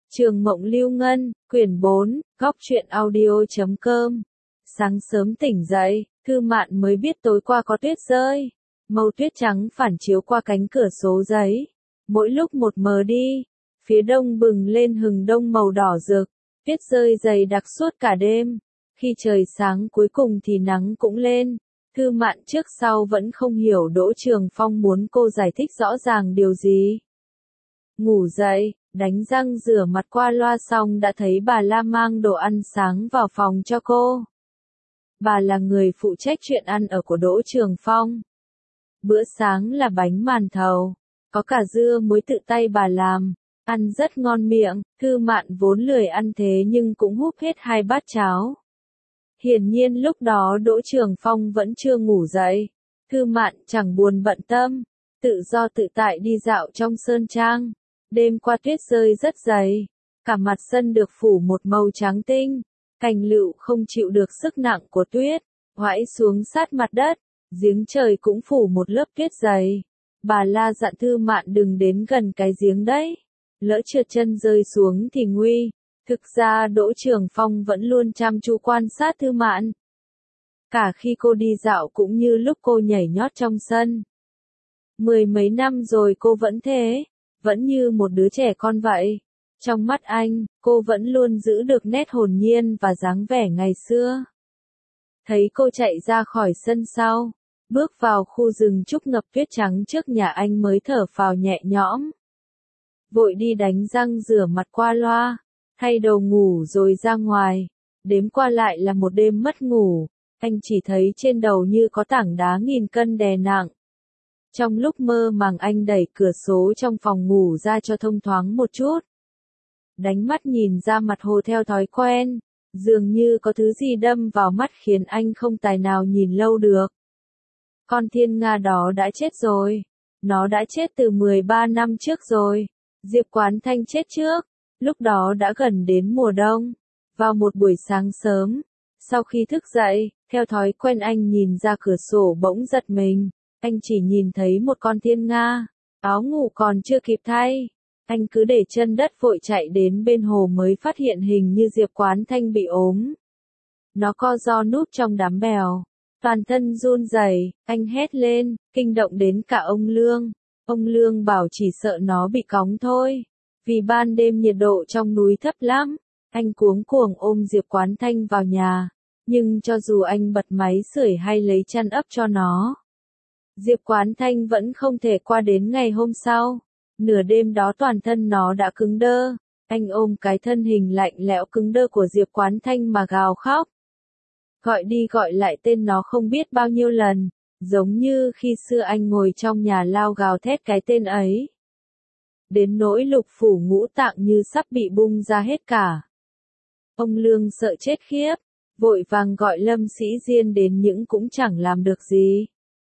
Trường Mộng Lưu Ngân, quyển 4, góc truyện audio.com. Sáng sớm tỉnh dậy, Thư Mạn mới biết tối qua có tuyết rơi. Màu tuyết trắng phản chiếu qua cánh cửa sổ giấy. Mỗi lúc một mờ đi, phía đông bừng lên hừng đông màu đỏ rực. Tuyết rơi dày đặc suốt cả đêm. Khi trời sáng cuối cùng thì nắng cũng lên. Thư Mạn trước sau vẫn không hiểu Đỗ Trường Phong muốn cô giải thích rõ ràng điều gì. Ngủ dậy, đánh răng rửa mặt qua loa xong đã thấy bà La mang đồ ăn sáng vào phòng cho cô. Bà là người phụ trách chuyện ăn ở của Đỗ Trường Phong. Bữa sáng là bánh màn thầu, có cả dưa muối tự tay bà làm, ăn rất ngon miệng. Thư Mạn vốn lười ăn thế nhưng cũng húp hết 2 bát cháo. Hiển nhiên lúc đó Đỗ Trường Phong vẫn chưa ngủ dậy. Thư Mạn chẳng buồn bận tâm, tự do tự tại đi dạo trong sơn trang. Đêm qua tuyết rơi rất dày, cả mặt sân được phủ một màu trắng tinh, cành lựu không chịu được sức nặng của tuyết, oải xuống sát mặt đất, giếng trời cũng phủ một lớp tuyết dày. Bà La dặn Thư Mạn đừng đến gần cái giếng đấy, lỡ trượt chân rơi xuống thì nguy. Thực ra Đỗ Trường Phong vẫn luôn chăm chú quan sát Thư Mạn. Cả khi cô đi dạo cũng như lúc cô nhảy nhót trong sân. 10 mấy năm rồi cô vẫn thế. Vẫn như một đứa trẻ con vậy. Trong mắt anh, cô vẫn luôn giữ được nét hồn nhiên và dáng vẻ ngày xưa. Thấy cô chạy ra khỏi sân sau, bước vào khu rừng trúc ngập tuyết trắng trước nhà anh mới thở phào nhẹ nhõm. Vội đi đánh răng rửa mặt qua loa, thay đồ ngủ rồi ra ngoài. Đếm qua lại là một đêm mất ngủ, anh chỉ thấy trên đầu như có tảng đá 1000 cân đè nặng. Trong lúc mơ màng anh đẩy cửa sổ trong phòng ngủ ra cho thông thoáng một chút. Đánh mắt nhìn ra mặt hồ theo thói quen, dường như có thứ gì đâm vào mắt khiến anh không tài nào nhìn lâu được. Con thiên nga đó đã chết rồi. Nó đã chết từ 13 năm trước rồi. Diệp Quán Thanh chết trước. Lúc đó đã gần đến mùa đông. Vào một buổi sáng sớm, sau khi thức dậy, theo thói quen anh nhìn ra cửa sổ bỗng giật mình. Anh chỉ nhìn thấy một con thiên nga, áo ngủ còn chưa kịp thay. Anh cứ để chân đất vội chạy đến bên hồ mới phát hiện hình như Diệp Quán Thanh bị ốm. Nó co ro núp trong đám bèo, toàn thân run rẩy. Anh hét lên, kinh động đến cả ông Lương. Ông Lương bảo chỉ sợ nó bị cóng thôi, vì ban đêm nhiệt độ trong núi thấp lắm. Anh cuống cuồng ôm Diệp Quán Thanh vào nhà, nhưng cho dù anh bật máy sưởi hay lấy chăn ấp cho nó, Diệp Quán Thanh vẫn không thể qua đến ngày hôm sau. Nửa đêm đó toàn thân nó đã cứng đơ. Anh ôm cái thân hình lạnh lẽo cứng đơ của Diệp Quán Thanh mà gào khóc. Gọi đi gọi lại tên nó không biết bao nhiêu lần, giống như khi xưa anh ngồi trong nhà lao gào thét cái tên ấy. Đến nỗi lục phủ ngũ tạng như sắp bị bung ra hết cả. Ông Lương sợ chết khiếp, vội vàng gọi Lâm Sĩ Diên đến nhưng cũng chẳng làm được gì.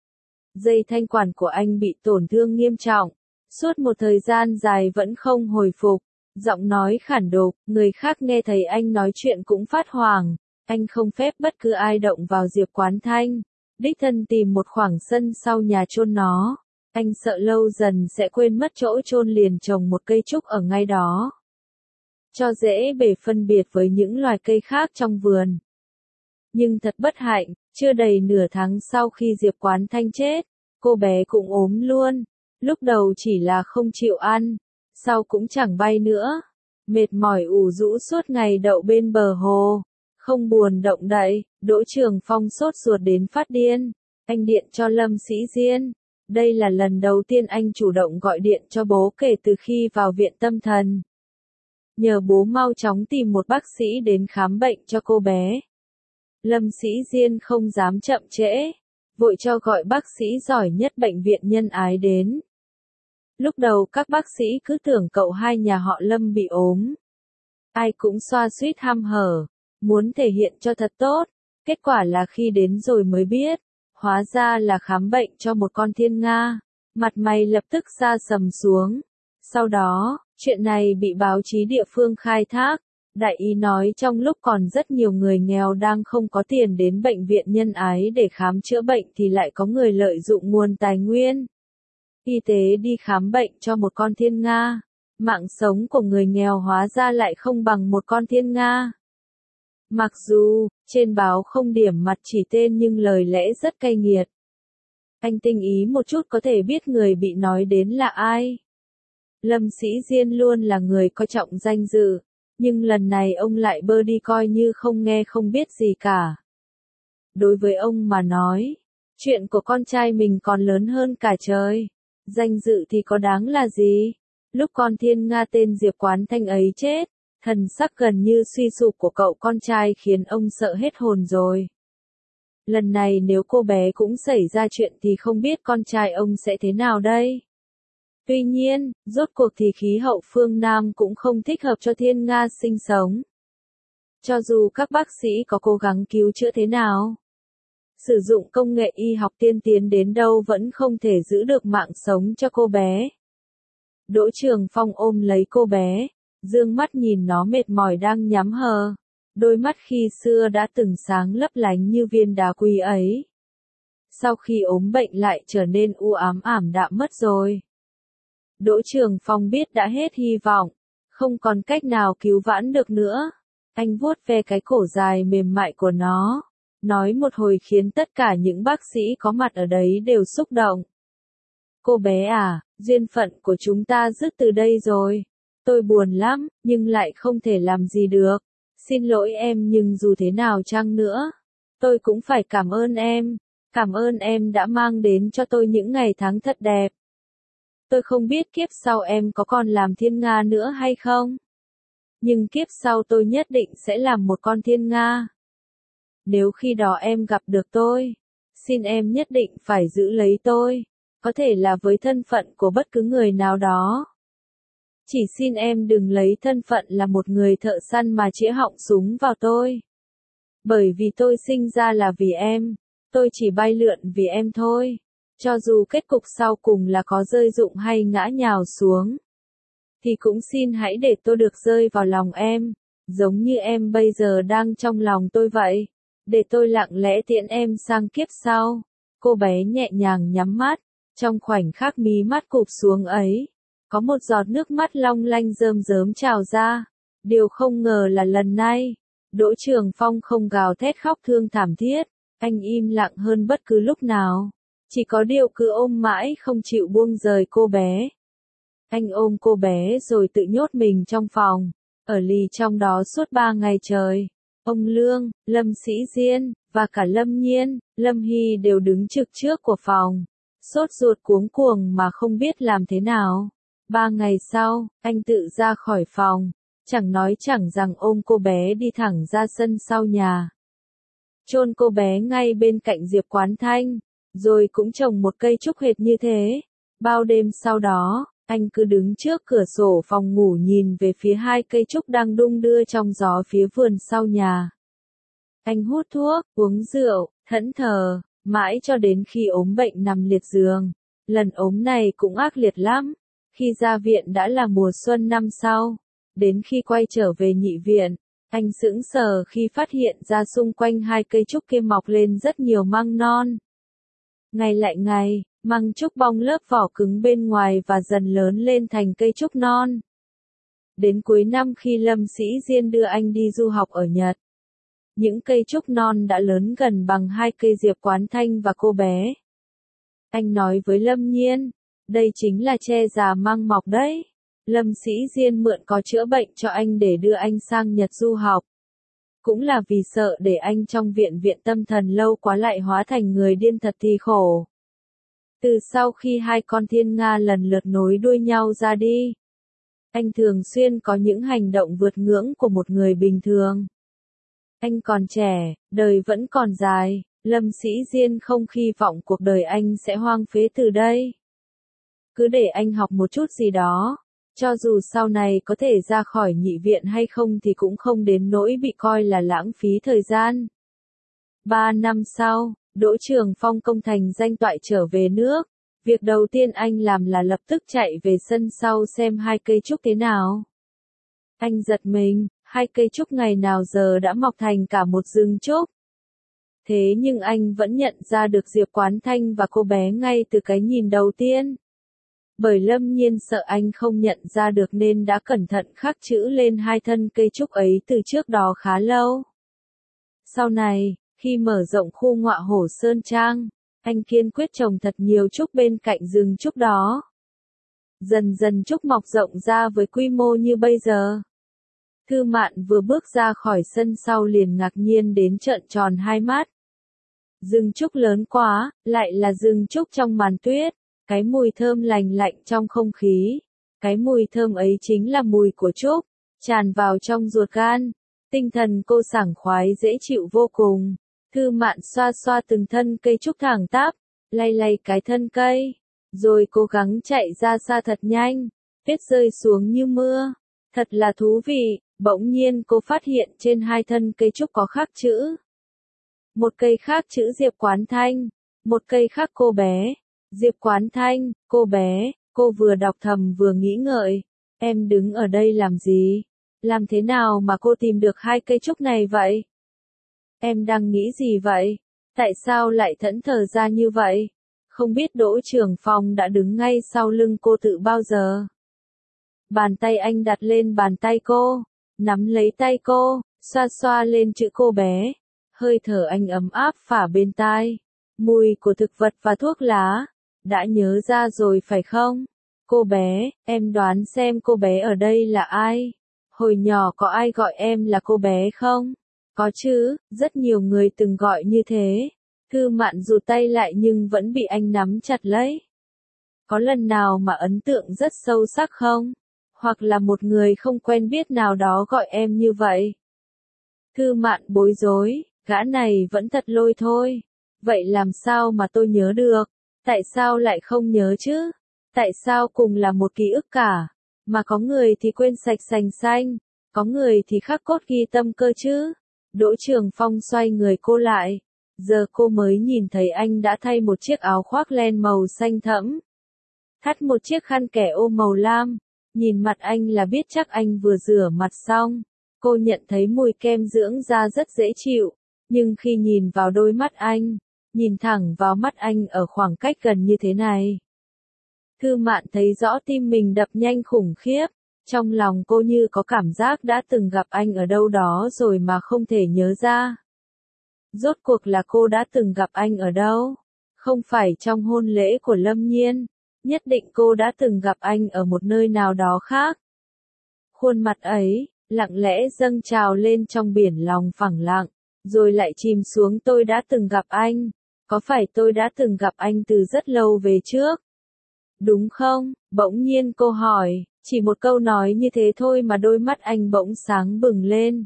Dây thanh quản của anh bị tổn thương nghiêm trọng, suốt một thời gian dài vẫn không hồi phục, giọng nói khản đục, người khác nghe thấy anh nói chuyện cũng phát hoảng. Anh không phép bất cứ ai động vào Diệp Quán Thanh, đích thân tìm một khoảng sân sau nhà chôn nó. Anh sợ lâu dần sẽ quên mất chỗ chôn liền trồng một cây trúc ở ngay đó, cho dễ bề phân biệt với những loài cây khác trong vườn. Nhưng thật bất hạnh, chưa đầy nửa tháng sau khi Diệp Quán Thanh chết, cô bé cũng ốm luôn. Lúc đầu chỉ là không chịu ăn, sau cũng chẳng bay nữa. Mệt mỏi ủ rũ suốt ngày đậu bên bờ hồ, không buồn động đậy. Đỗ Trường Phong sốt ruột đến phát điên. Anh điện cho Lâm Sĩ Diên. Đây là lần đầu tiên anh chủ động gọi điện cho bố kể từ khi vào viện tâm thần. Nhờ bố mau chóng tìm một bác sĩ đến khám bệnh cho cô bé. Lâm Sĩ Diên không dám chậm trễ, vội cho gọi bác sĩ giỏi nhất bệnh viện Nhân Ái đến. Lúc đầu các bác sĩ cứ tưởng cậu hai nhà họ Lâm bị ốm. Ai cũng xoa xuýt hăm hở, muốn thể hiện cho thật tốt. Kết quả là khi đến rồi mới biết, hóa ra là khám bệnh cho một con thiên nga. Mặt mày lập tức sa sầm xuống. Sau đó, chuyện này bị báo chí địa phương khai thác. Đại ý nói trong lúc còn rất nhiều người nghèo đang không có tiền đến bệnh viện Nhân Ái để khám chữa bệnh thì lại có người lợi dụng nguồn tài nguyên y tế đi khám bệnh cho một con thiên nga. Mạng sống của người nghèo hóa ra lại không bằng một con thiên nga. Mặc dù, trên báo không điểm mặt chỉ tên nhưng lời lẽ rất cay nghiệt. Anh tinh ý một chút có thể biết người bị nói đến là ai. Lâm Sĩ Diên luôn là người coi trọng danh dự, nhưng lần này ông lại bơ đi coi như không nghe không biết gì cả. Đối với ông mà nói, chuyện của con trai mình còn lớn hơn cả trời. Danh dự thì có đáng là gì? Lúc con thiên nga tên Diệp Quán Thanh ấy chết, thần sắc gần như suy sụp của cậu con trai khiến ông sợ hết hồn rồi. Lần này nếu cô bé cũng xảy ra chuyện thì không biết con trai ông sẽ thế nào đây? Tuy nhiên, rốt cuộc thì khí hậu phương Nam cũng không thích hợp cho thiên nga sinh sống. Cho dù các bác sĩ có cố gắng cứu chữa thế nào, sử dụng công nghệ y học tiên tiến đến đâu vẫn không thể giữ được mạng sống cho cô bé. Đỗ Trường Phong ôm lấy cô bé, dương mắt nhìn nó mệt mỏi đang nhắm hờ. Đôi mắt khi xưa đã từng sáng lấp lánh như viên đá quý ấy. Sau khi ốm bệnh lại trở nên u ám ảm đạm mất rồi. Đỗ Trường Phong biết đã hết hy vọng, không còn cách nào cứu vãn được nữa. Anh vuốt ve cái cổ dài mềm mại của nó, nói một hồi khiến tất cả những bác sĩ có mặt ở đấy đều xúc động. Cô bé à, duyên phận của chúng ta dứt từ đây rồi. Tôi buồn lắm, nhưng lại không thể làm gì được. Xin lỗi em nhưng dù thế nào chăng nữa, tôi cũng phải cảm ơn em. Cảm ơn em đã mang đến cho tôi những ngày tháng thật đẹp. Tôi không biết kiếp sau em có còn làm thiên nga nữa hay không. Nhưng kiếp sau tôi nhất định sẽ làm một con thiên nga. Nếu khi đó em gặp được tôi, xin em nhất định phải giữ lấy tôi. Có thể là với thân phận của bất cứ người nào đó. Chỉ xin em đừng lấy thân phận là một người thợ săn mà chĩa họng súng vào tôi. Bởi vì tôi sinh ra là vì em, tôi chỉ bay lượn vì em thôi. Cho dù kết cục sau cùng là có rơi rụng hay ngã nhào xuống, thì cũng xin hãy để tôi được rơi vào lòng em, giống như em bây giờ đang trong lòng tôi vậy. Để tôi lặng lẽ tiễn em sang kiếp sau. Cô bé nhẹ nhàng nhắm mắt, trong khoảnh khắc mí mắt cụp xuống ấy, có một giọt nước mắt long lanh rơm rớm trào ra. Điều không ngờ là lần này, Đỗ Trường Phong không gào thét khóc thương thảm thiết, anh im lặng hơn bất cứ lúc nào. Chỉ có điều cứ ôm mãi không chịu buông rời cô bé. Anh ôm cô bé rồi tự nhốt mình trong phòng, ở lì trong đó suốt 3 ngày trời. Ông Lương, Lâm Sĩ Diên, và cả Lâm Nhiên, Lâm Hy đều đứng trực trước của phòng. Sốt ruột cuống cuồng mà không biết làm thế nào. 3 ngày sau, anh tự ra khỏi phòng, chẳng nói chẳng rằng ôm cô bé đi thẳng ra sân sau nhà. Chôn cô bé ngay bên cạnh Diệp Quán Thanh, rồi cũng trồng một cây trúc hệt như thế. Bao đêm sau đó, anh cứ đứng trước cửa sổ phòng ngủ nhìn về phía hai cây trúc đang đung đưa trong gió phía vườn sau nhà. Anh hút thuốc, uống rượu, thẫn thờ, mãi cho đến khi ốm bệnh nằm liệt giường. Lần ốm này cũng ác liệt lắm. Khi ra viện đã là mùa xuân năm sau. Đến khi quay trở về nhị viện, anh sững sờ khi phát hiện ra xung quanh hai cây trúc kia mọc lên rất nhiều măng non. Ngày lại ngày, măng trúc bong lớp vỏ cứng bên ngoài và dần lớn lên thành cây trúc non. Đến cuối năm khi Lâm Sĩ Diên đưa anh đi du học ở Nhật, những cây trúc non đã lớn gần bằng hai cây Diệp Quán Thanh và cô bé. Anh nói với Lâm Nhiên, đây chính là tre già măng mọc đấy. Lâm Sĩ Diên mượn có chữa bệnh cho anh để đưa anh sang Nhật du học. Cũng là vì sợ để anh trong viện tâm thần lâu quá lại hóa thành người điên thật thì khổ. Từ sau khi hai con thiên nga lần lượt nối đuôi nhau ra đi, anh thường xuyên có những hành động vượt ngưỡng của một người bình thường. Anh còn trẻ, đời vẫn còn dài, Lâm Sĩ Diên không hy vọng cuộc đời anh sẽ hoang phế từ đây. Cứ để anh học một chút gì đó, cho dù sau này có thể ra khỏi nhị viện hay không thì cũng không đến nỗi bị coi là lãng phí thời gian. 3 năm sau, Đỗ Trường Phong công thành danh toại trở về nước. Việc đầu tiên anh làm là lập tức chạy về sân sau xem hai cây trúc thế nào. Anh giật mình, hai cây trúc ngày nào giờ đã mọc thành cả một rừng trúc. Thế nhưng anh vẫn nhận ra được Diệp Quán Thanh và cô bé ngay từ cái nhìn đầu tiên. Bởi Lâm Nhiên sợ anh không nhận ra được nên đã cẩn thận khắc chữ lên hai thân cây trúc ấy từ trước đó khá lâu. Sau này, khi mở rộng khu ngọa hổ Sơn Trang, anh kiên quyết trồng thật nhiều trúc bên cạnh rừng trúc đó. Dần dần trúc mọc rộng ra với quy mô như bây giờ. Thư Mạn vừa bước ra khỏi sân sau liền ngạc nhiên đến trợn tròn hai mắt. Rừng trúc lớn quá, lại là rừng trúc trong màn tuyết, cái mùi thơm lành lạnh trong không khí. Cái mùi thơm ấy chính là mùi của trúc, tràn vào trong ruột gan. Tinh thần cô sảng khoái dễ chịu vô cùng. Thư Mạn xoa xoa từng thân cây trúc thẳng tắp, lay lay cái thân cây, rồi cố gắng chạy ra xa thật nhanh. Tuyết rơi xuống như mưa. Thật là thú vị, bỗng nhiên cô phát hiện trên hai thân cây trúc có khắc chữ. Một cây khác chữ Diệp Quán Thanh, một cây khác cô bé. Diệp Quán Thanh, cô bé, cô vừa đọc thầm vừa nghĩ ngợi. Em đứng ở đây làm gì? Làm thế nào mà cô tìm được hai cây trúc này vậy? Em đang nghĩ gì vậy? Tại sao lại thẫn thờ ra như vậy? Không biết Đỗ trưởng phòng đã đứng ngay sau lưng cô từ bao giờ? Bàn tay anh đặt lên bàn tay cô, nắm lấy tay cô, xoa xoa lên chữ cô bé. Hơi thở anh ấm áp phả bên tai. Mùi của thực vật và thuốc lá. Đã nhớ ra rồi phải không? Cô bé, em đoán xem cô bé ở đây là ai? Hồi nhỏ có ai gọi em là cô bé không? Có chứ, rất nhiều người từng gọi như thế. Thư Mạn rụt tay lại nhưng vẫn bị anh nắm chặt lấy. Có lần nào mà ấn tượng rất sâu sắc không? Hoặc là một người không quen biết nào đó gọi em như vậy? Thư Mạn bối rối, gã này vẫn thật lôi thôi. Vậy làm sao mà tôi nhớ được? Tại sao lại không nhớ chứ? Tại sao cùng là một ký ức cả? Mà có người thì quên sạch sành xanh, có người thì khắc cốt ghi tâm cơ chứ? Đỗ Trường Phong xoay người cô lại. Giờ cô mới nhìn thấy anh đã thay một chiếc áo khoác len màu xanh thẫm. Thắt một chiếc khăn kẻ ô màu lam. Nhìn mặt anh là biết chắc anh vừa rửa mặt xong. Cô nhận thấy mùi kem dưỡng da rất dễ chịu. Nhưng khi nhìn vào đôi mắt anh, nhìn thẳng vào mắt anh ở khoảng cách gần như thế này. Thư Mạn thấy rõ tim mình đập nhanh khủng khiếp. Trong lòng cô như có cảm giác đã từng gặp anh ở đâu đó rồi mà không thể nhớ ra. Rốt cuộc là cô đã từng gặp anh ở đâu? Không phải trong hôn lễ của Lâm Nhiên. Nhất định cô đã từng gặp anh ở một nơi nào đó khác. Khuôn mặt ấy, lặng lẽ dâng trào lên trong biển lòng phẳng lặng, rồi lại chìm xuống. Tôi đã từng gặp anh. Có phải tôi đã từng gặp anh từ rất lâu về trước? Đúng không? Bỗng nhiên cô hỏi, chỉ một câu nói như thế thôi mà đôi mắt anh bỗng sáng bừng lên.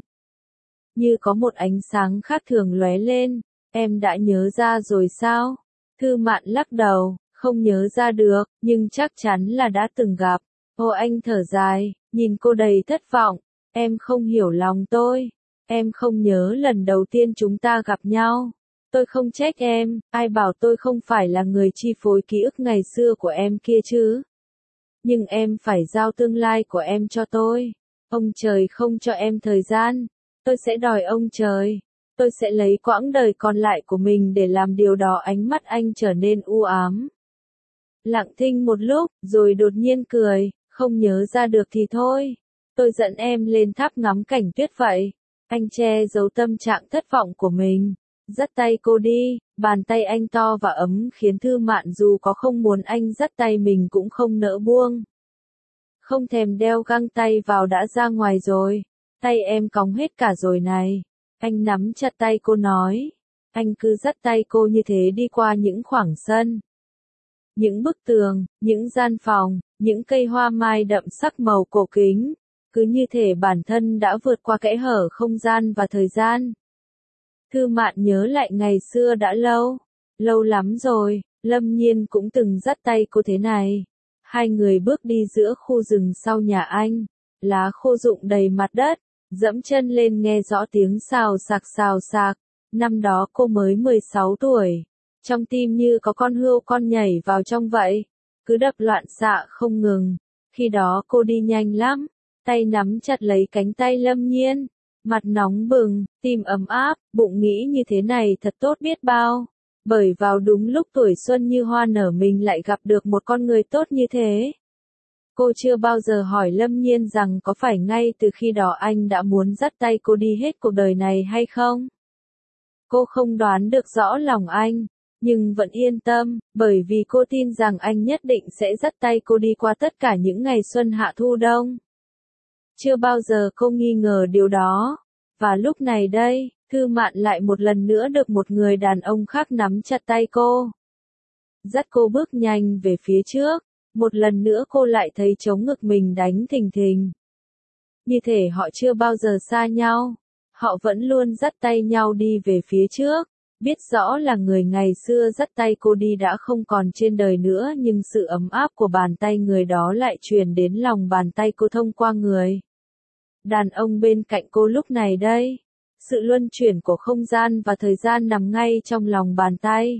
Như có một ánh sáng khác thường lóe lên. Em đã nhớ ra rồi sao? Thư Mạn lắc đầu, không nhớ ra được, nhưng chắc chắn là đã từng gặp. Ô, anh thở dài, nhìn cô đầy thất vọng. Em không hiểu lòng tôi. Em không nhớ lần đầu tiên chúng ta gặp nhau. Tôi không trách em, ai bảo tôi không phải là người chi phối ký ức ngày xưa của em kia chứ. Nhưng em phải giao tương lai của em cho tôi. Ông trời không cho em thời gian. Tôi sẽ đòi ông trời. Tôi sẽ lấy quãng đời còn lại của mình để làm điều đó. Ánh mắt anh trở nên u ám. Lặng thinh một lúc, rồi đột nhiên cười, không nhớ ra được thì thôi. Tôi dẫn em lên tháp ngắm cảnh tuyết vậy. Anh che giấu tâm trạng thất vọng của mình. Dắt tay cô đi, bàn tay anh to và ấm khiến Thư Mạn dù có không muốn anh dắt tay mình cũng không nỡ buông. Không thèm đeo găng tay vào đã ra ngoài rồi. Tay em cóng hết cả rồi này. Anh nắm chặt tay cô nói. Anh cứ dắt tay cô như thế đi qua những khoảng sân. Những bức tường, những gian phòng, những cây hoa mai đậm sắc màu cổ kính. Cứ như thể bản thân đã vượt qua kẽ hở không gian và thời gian. Thư Mạn nhớ lại ngày xưa đã lâu. Lâu lắm rồi, Lâm Nhiên cũng từng dắt tay cô thế này. Hai người bước đi giữa khu rừng sau nhà anh. Lá khô rụng đầy mặt đất. Dẫm chân lên nghe rõ tiếng xào xạc. Năm đó cô mới 16 tuổi. Trong tim như có con hươu con nhảy vào trong vậy. Cứ đập loạn xạ không ngừng. Khi đó cô đi nhanh lắm. Tay nắm chặt lấy cánh tay Lâm Nhiên. Mặt nóng bừng, tim ấm áp, bụng nghĩ như thế này thật tốt biết bao. Bởi vào đúng lúc tuổi xuân như hoa nở mình lại gặp được một con người tốt như thế. Cô chưa bao giờ hỏi Lâm Nhiên rằng có phải ngay từ khi đó anh đã muốn dắt tay cô đi hết cuộc đời này hay không? Cô không đoán được rõ lòng anh, nhưng vẫn yên tâm, bởi vì cô tin rằng anh nhất định sẽ dắt tay cô đi qua tất cả những ngày xuân hạ thu đông. Chưa bao giờ cô nghi ngờ điều đó. Và lúc này đây, Thư Mạn lại một lần nữa được một người đàn ông khác nắm chặt tay cô. Dắt cô bước nhanh về phía trước, một lần nữa cô lại thấy trống ngực mình đánh thình thình. Như thể họ chưa bao giờ xa nhau, họ vẫn luôn dắt tay nhau đi về phía trước, biết rõ là người ngày xưa dắt tay cô đi đã không còn trên đời nữa nhưng sự ấm áp của bàn tay người đó lại truyền đến lòng bàn tay cô thông qua người đàn ông bên cạnh cô lúc này đây. Sự luân chuyển của không gian và thời gian nằm ngay trong lòng bàn tay.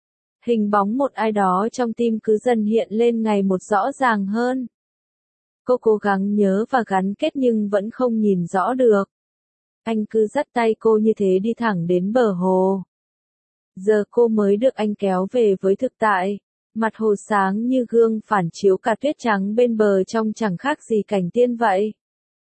Hình bóng một ai đó trong tim cứ dần hiện lên ngày một rõ ràng hơn. Cô cố gắng nhớ và gắn kết nhưng vẫn không nhìn rõ được. Anh cứ dắt tay cô như thế đi thẳng đến bờ hồ. Giờ cô mới được anh kéo về với thực tại. Mặt hồ sáng như gương phản chiếu cả tuyết trắng bên bờ trông chẳng khác gì cảnh tiên vậy.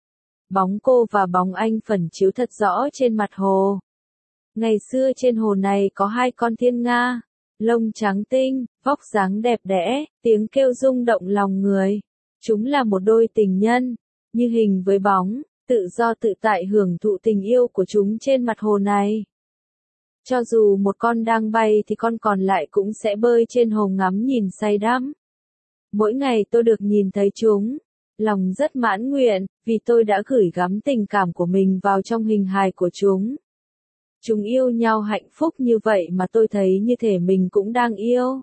Bóng cô và bóng anh phản chiếu thật rõ trên mặt hồ. Ngày xưa trên hồ này có hai con thiên nga, lông trắng tinh, vóc dáng đẹp đẽ, tiếng kêu rung động lòng người. Chúng là một đôi tình nhân, như hình với bóng, tự do tự tại hưởng thụ tình yêu của chúng trên mặt hồ này. Cho dù một con đang bay thì con còn lại cũng sẽ bơi trên hồ ngắm nhìn say đắm. Mỗi ngày tôi được nhìn thấy chúng, lòng rất mãn nguyện, vì tôi đã gửi gắm tình cảm của mình vào trong hình hài của chúng. Chúng yêu nhau hạnh phúc như vậy mà tôi thấy như thể mình cũng đang yêu.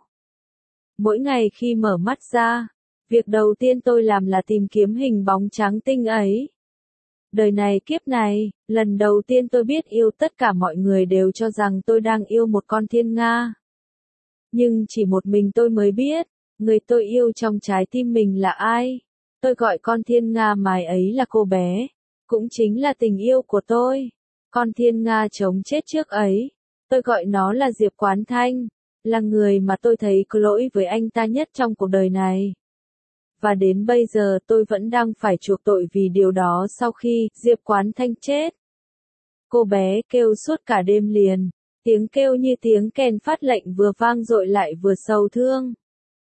Mỗi ngày khi mở mắt ra, việc đầu tiên tôi làm là tìm kiếm hình bóng trắng tinh ấy. Đời này kiếp này, lần đầu tiên tôi biết yêu tất cả mọi người đều cho rằng tôi đang yêu một con thiên nga. Nhưng chỉ một mình tôi mới biết, người tôi yêu trong trái tim mình là ai. Tôi gọi con thiên nga mài ấy là cô bé, cũng chính là tình yêu của tôi. Con thiên nga chống chết trước ấy, tôi gọi nó là Diệp Quán Thanh, là người mà tôi thấy có lỗi với anh ta nhất trong cuộc đời này. Và đến bây giờ tôi vẫn đang phải chuộc tội vì điều đó sau khi Diệp Quán Thanh chết. Cô bé kêu suốt cả đêm liền, tiếng kêu như tiếng kèn phát lệnh vừa vang dội lại vừa sầu thương.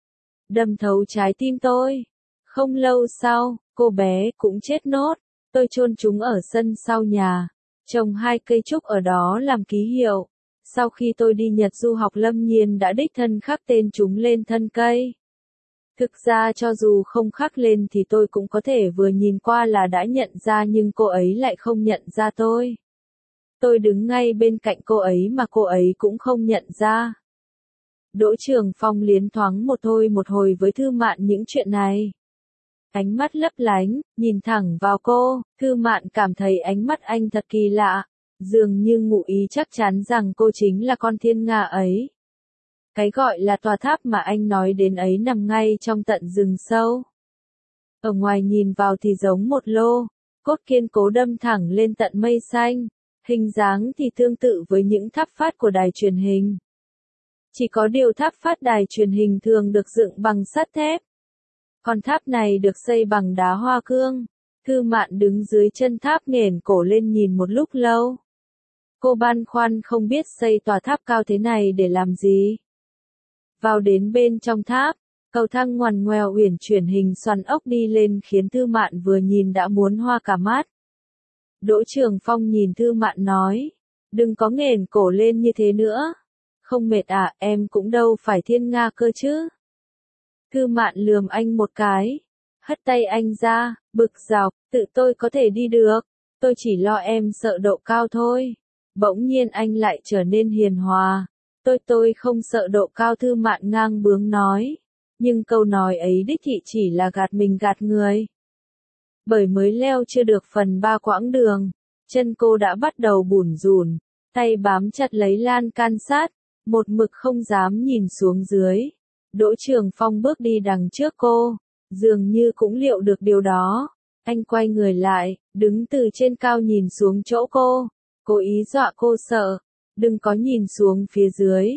Đâm thấu trái tim tôi. Không lâu sau, cô bé cũng chết nốt, tôi chôn chúng ở sân sau nhà, trồng hai cây trúc ở đó làm ký hiệu. Sau khi tôi đi Nhật du học Lâm Nhiên đã đích thân khắc tên chúng lên thân cây. Thực ra cho dù không khắc lên thì tôi cũng có thể vừa nhìn qua là đã nhận ra nhưng cô ấy lại không nhận ra tôi. Tôi đứng ngay bên cạnh cô ấy mà cô ấy cũng không nhận ra. Đỗ Trường Phong liến thoáng một hồi với Thư Mạn những chuyện này. Ánh mắt lấp lánh, nhìn thẳng vào cô, Thư Mạn cảm thấy ánh mắt anh thật kỳ lạ, dường như ngụ ý chắc chắn rằng cô chính là con thiên nga ấy. Cái gọi là tòa tháp mà anh nói đến ấy nằm ngay trong tận rừng sâu. Ở ngoài nhìn vào thì giống một lô, cốt kiên cố đâm thẳng lên tận mây xanh, hình dáng thì tương tự với những tháp phát của đài truyền hình. Chỉ có điều tháp phát đài truyền hình thường được dựng bằng sắt thép. Còn tháp này được xây bằng đá hoa cương. Thư Mạn đứng dưới chân tháp nghển cổ lên nhìn một lúc lâu. Cô băn khoăn không biết xây tòa tháp cao thế này để làm gì. Vào đến bên trong tháp, cầu thang ngoằn ngoèo uyển chuyển hình xoắn ốc đi lên khiến Thư Mạn vừa nhìn đã muốn hoa cả mắt. Đỗ Trường Phong nhìn Thư Mạn nói, đừng có nghển cổ lên như thế nữa. Không mệt à, em cũng đâu phải thiên nga cơ chứ. Thư Mạn lườm anh một cái, hất tay anh ra, bực dọc, tự tôi có thể đi được, tôi chỉ lo em sợ độ cao thôi. Bỗng nhiên anh lại trở nên hiền hòa, tôi không sợ độ cao. Thư Mạn ngang bướng nói, nhưng câu nói ấy đích thị chỉ là gạt mình gạt người. Bởi mới leo chưa được phần 3 quãng đường, chân cô đã bắt đầu bủn rủn, tay bám chặt lấy lan can sát, một mực không dám nhìn xuống dưới. Đỗ Trường Phong bước đi đằng trước cô, dường như cũng liệu được điều đó. Anh quay người lại, đứng từ trên cao nhìn xuống chỗ cô, cố ý dọa cô sợ, đừng có nhìn xuống phía dưới.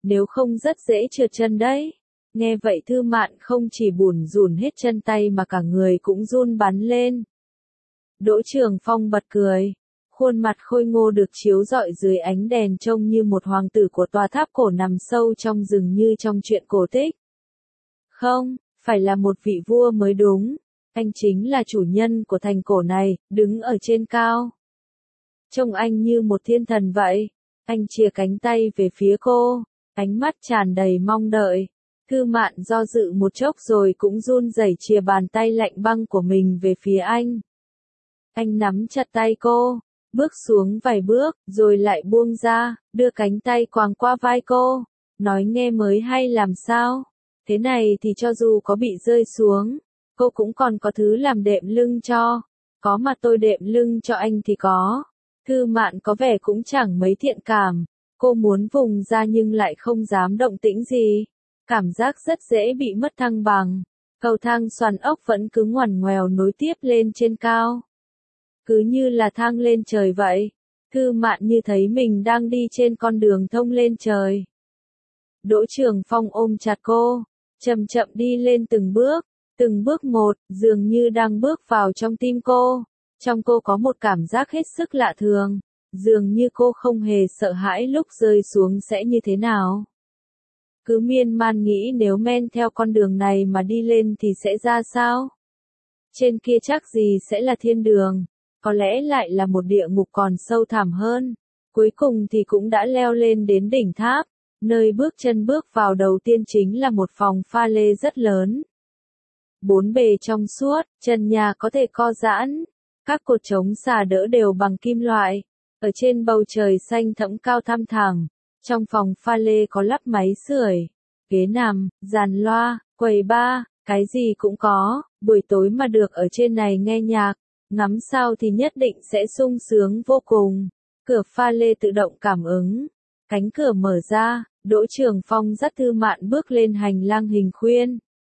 nếu không rất dễ trượt chân đấy. Nghe vậy Thư Mạn không chỉ bủn rủn hết chân tay mà cả người cũng run bắn lên. Đỗ Trường Phong bật cười. Khuôn mặt khôi ngô được chiếu rọi dưới ánh đèn trông như một hoàng tử của tòa tháp cổ nằm sâu trong rừng như trong truyện cổ tích. Không, phải là một vị vua mới đúng. Anh chính là chủ nhân của thành cổ này, đứng ở trên cao. Trông anh như một thiên thần vậy. Anh chìa cánh tay về phía cô, ánh mắt tràn đầy mong đợi. Thư Mạn do dự một chốc rồi cũng run rẩy chìa bàn tay lạnh băng của mình về phía anh. Anh nắm chặt tay cô, bước xuống vài bước, rồi lại buông ra, đưa cánh tay quàng qua vai cô, nói nghe mới hay làm sao. Thế này thì cho dù có bị rơi xuống, cô cũng còn có thứ làm đệm lưng cho. Có mà tôi đệm lưng cho anh thì có. Thư Mạn có vẻ cũng chẳng mấy thiện cảm. Cô muốn vùng ra nhưng lại không dám động tĩnh gì. Cảm giác rất dễ bị mất thăng bằng. Cầu thang xoắn ốc vẫn cứ ngoằn ngoèo nối tiếp lên trên cao. Cứ như là thang lên trời vậy. Thư Mạn như thấy mình đang đi trên con đường thông lên trời. Đỗ Trường Phong ôm chặt cô, chậm chậm đi lên từng bước một, dường như đang bước vào trong tim cô. Trong cô có một cảm giác hết sức lạ thường, dường như cô không hề sợ hãi lúc rơi xuống sẽ như thế nào. Cứ miên man nghĩ nếu men theo con đường này mà đi lên thì sẽ ra sao? Trên kia chắc gì sẽ là thiên đường, có lẽ lại là một địa ngục còn sâu thẳm hơn. Cuối cùng thì cũng đã leo lên đến đỉnh tháp, nơi bước chân bước vào đầu tiên chính là một phòng pha lê rất lớn. Bốn bề trong suốt, trần nhà có thể co giãn, các cột chống xà đỡ đều bằng kim loại. Ở trên bầu trời xanh thẫm cao thăm thẳm, trong phòng pha lê có lắp máy sưởi, ghế nằm, dàn loa, quầy bar, cái gì cũng có. Buổi tối mà được ở trên này nghe nhạc, ngắm sao thì nhất định sẽ sung sướng vô cùng. Cửa pha lê tự động cảm ứng, cánh cửa mở ra, Đỗ Trường Phong dắt Thư Mạn bước lên hành lang hình khuyên.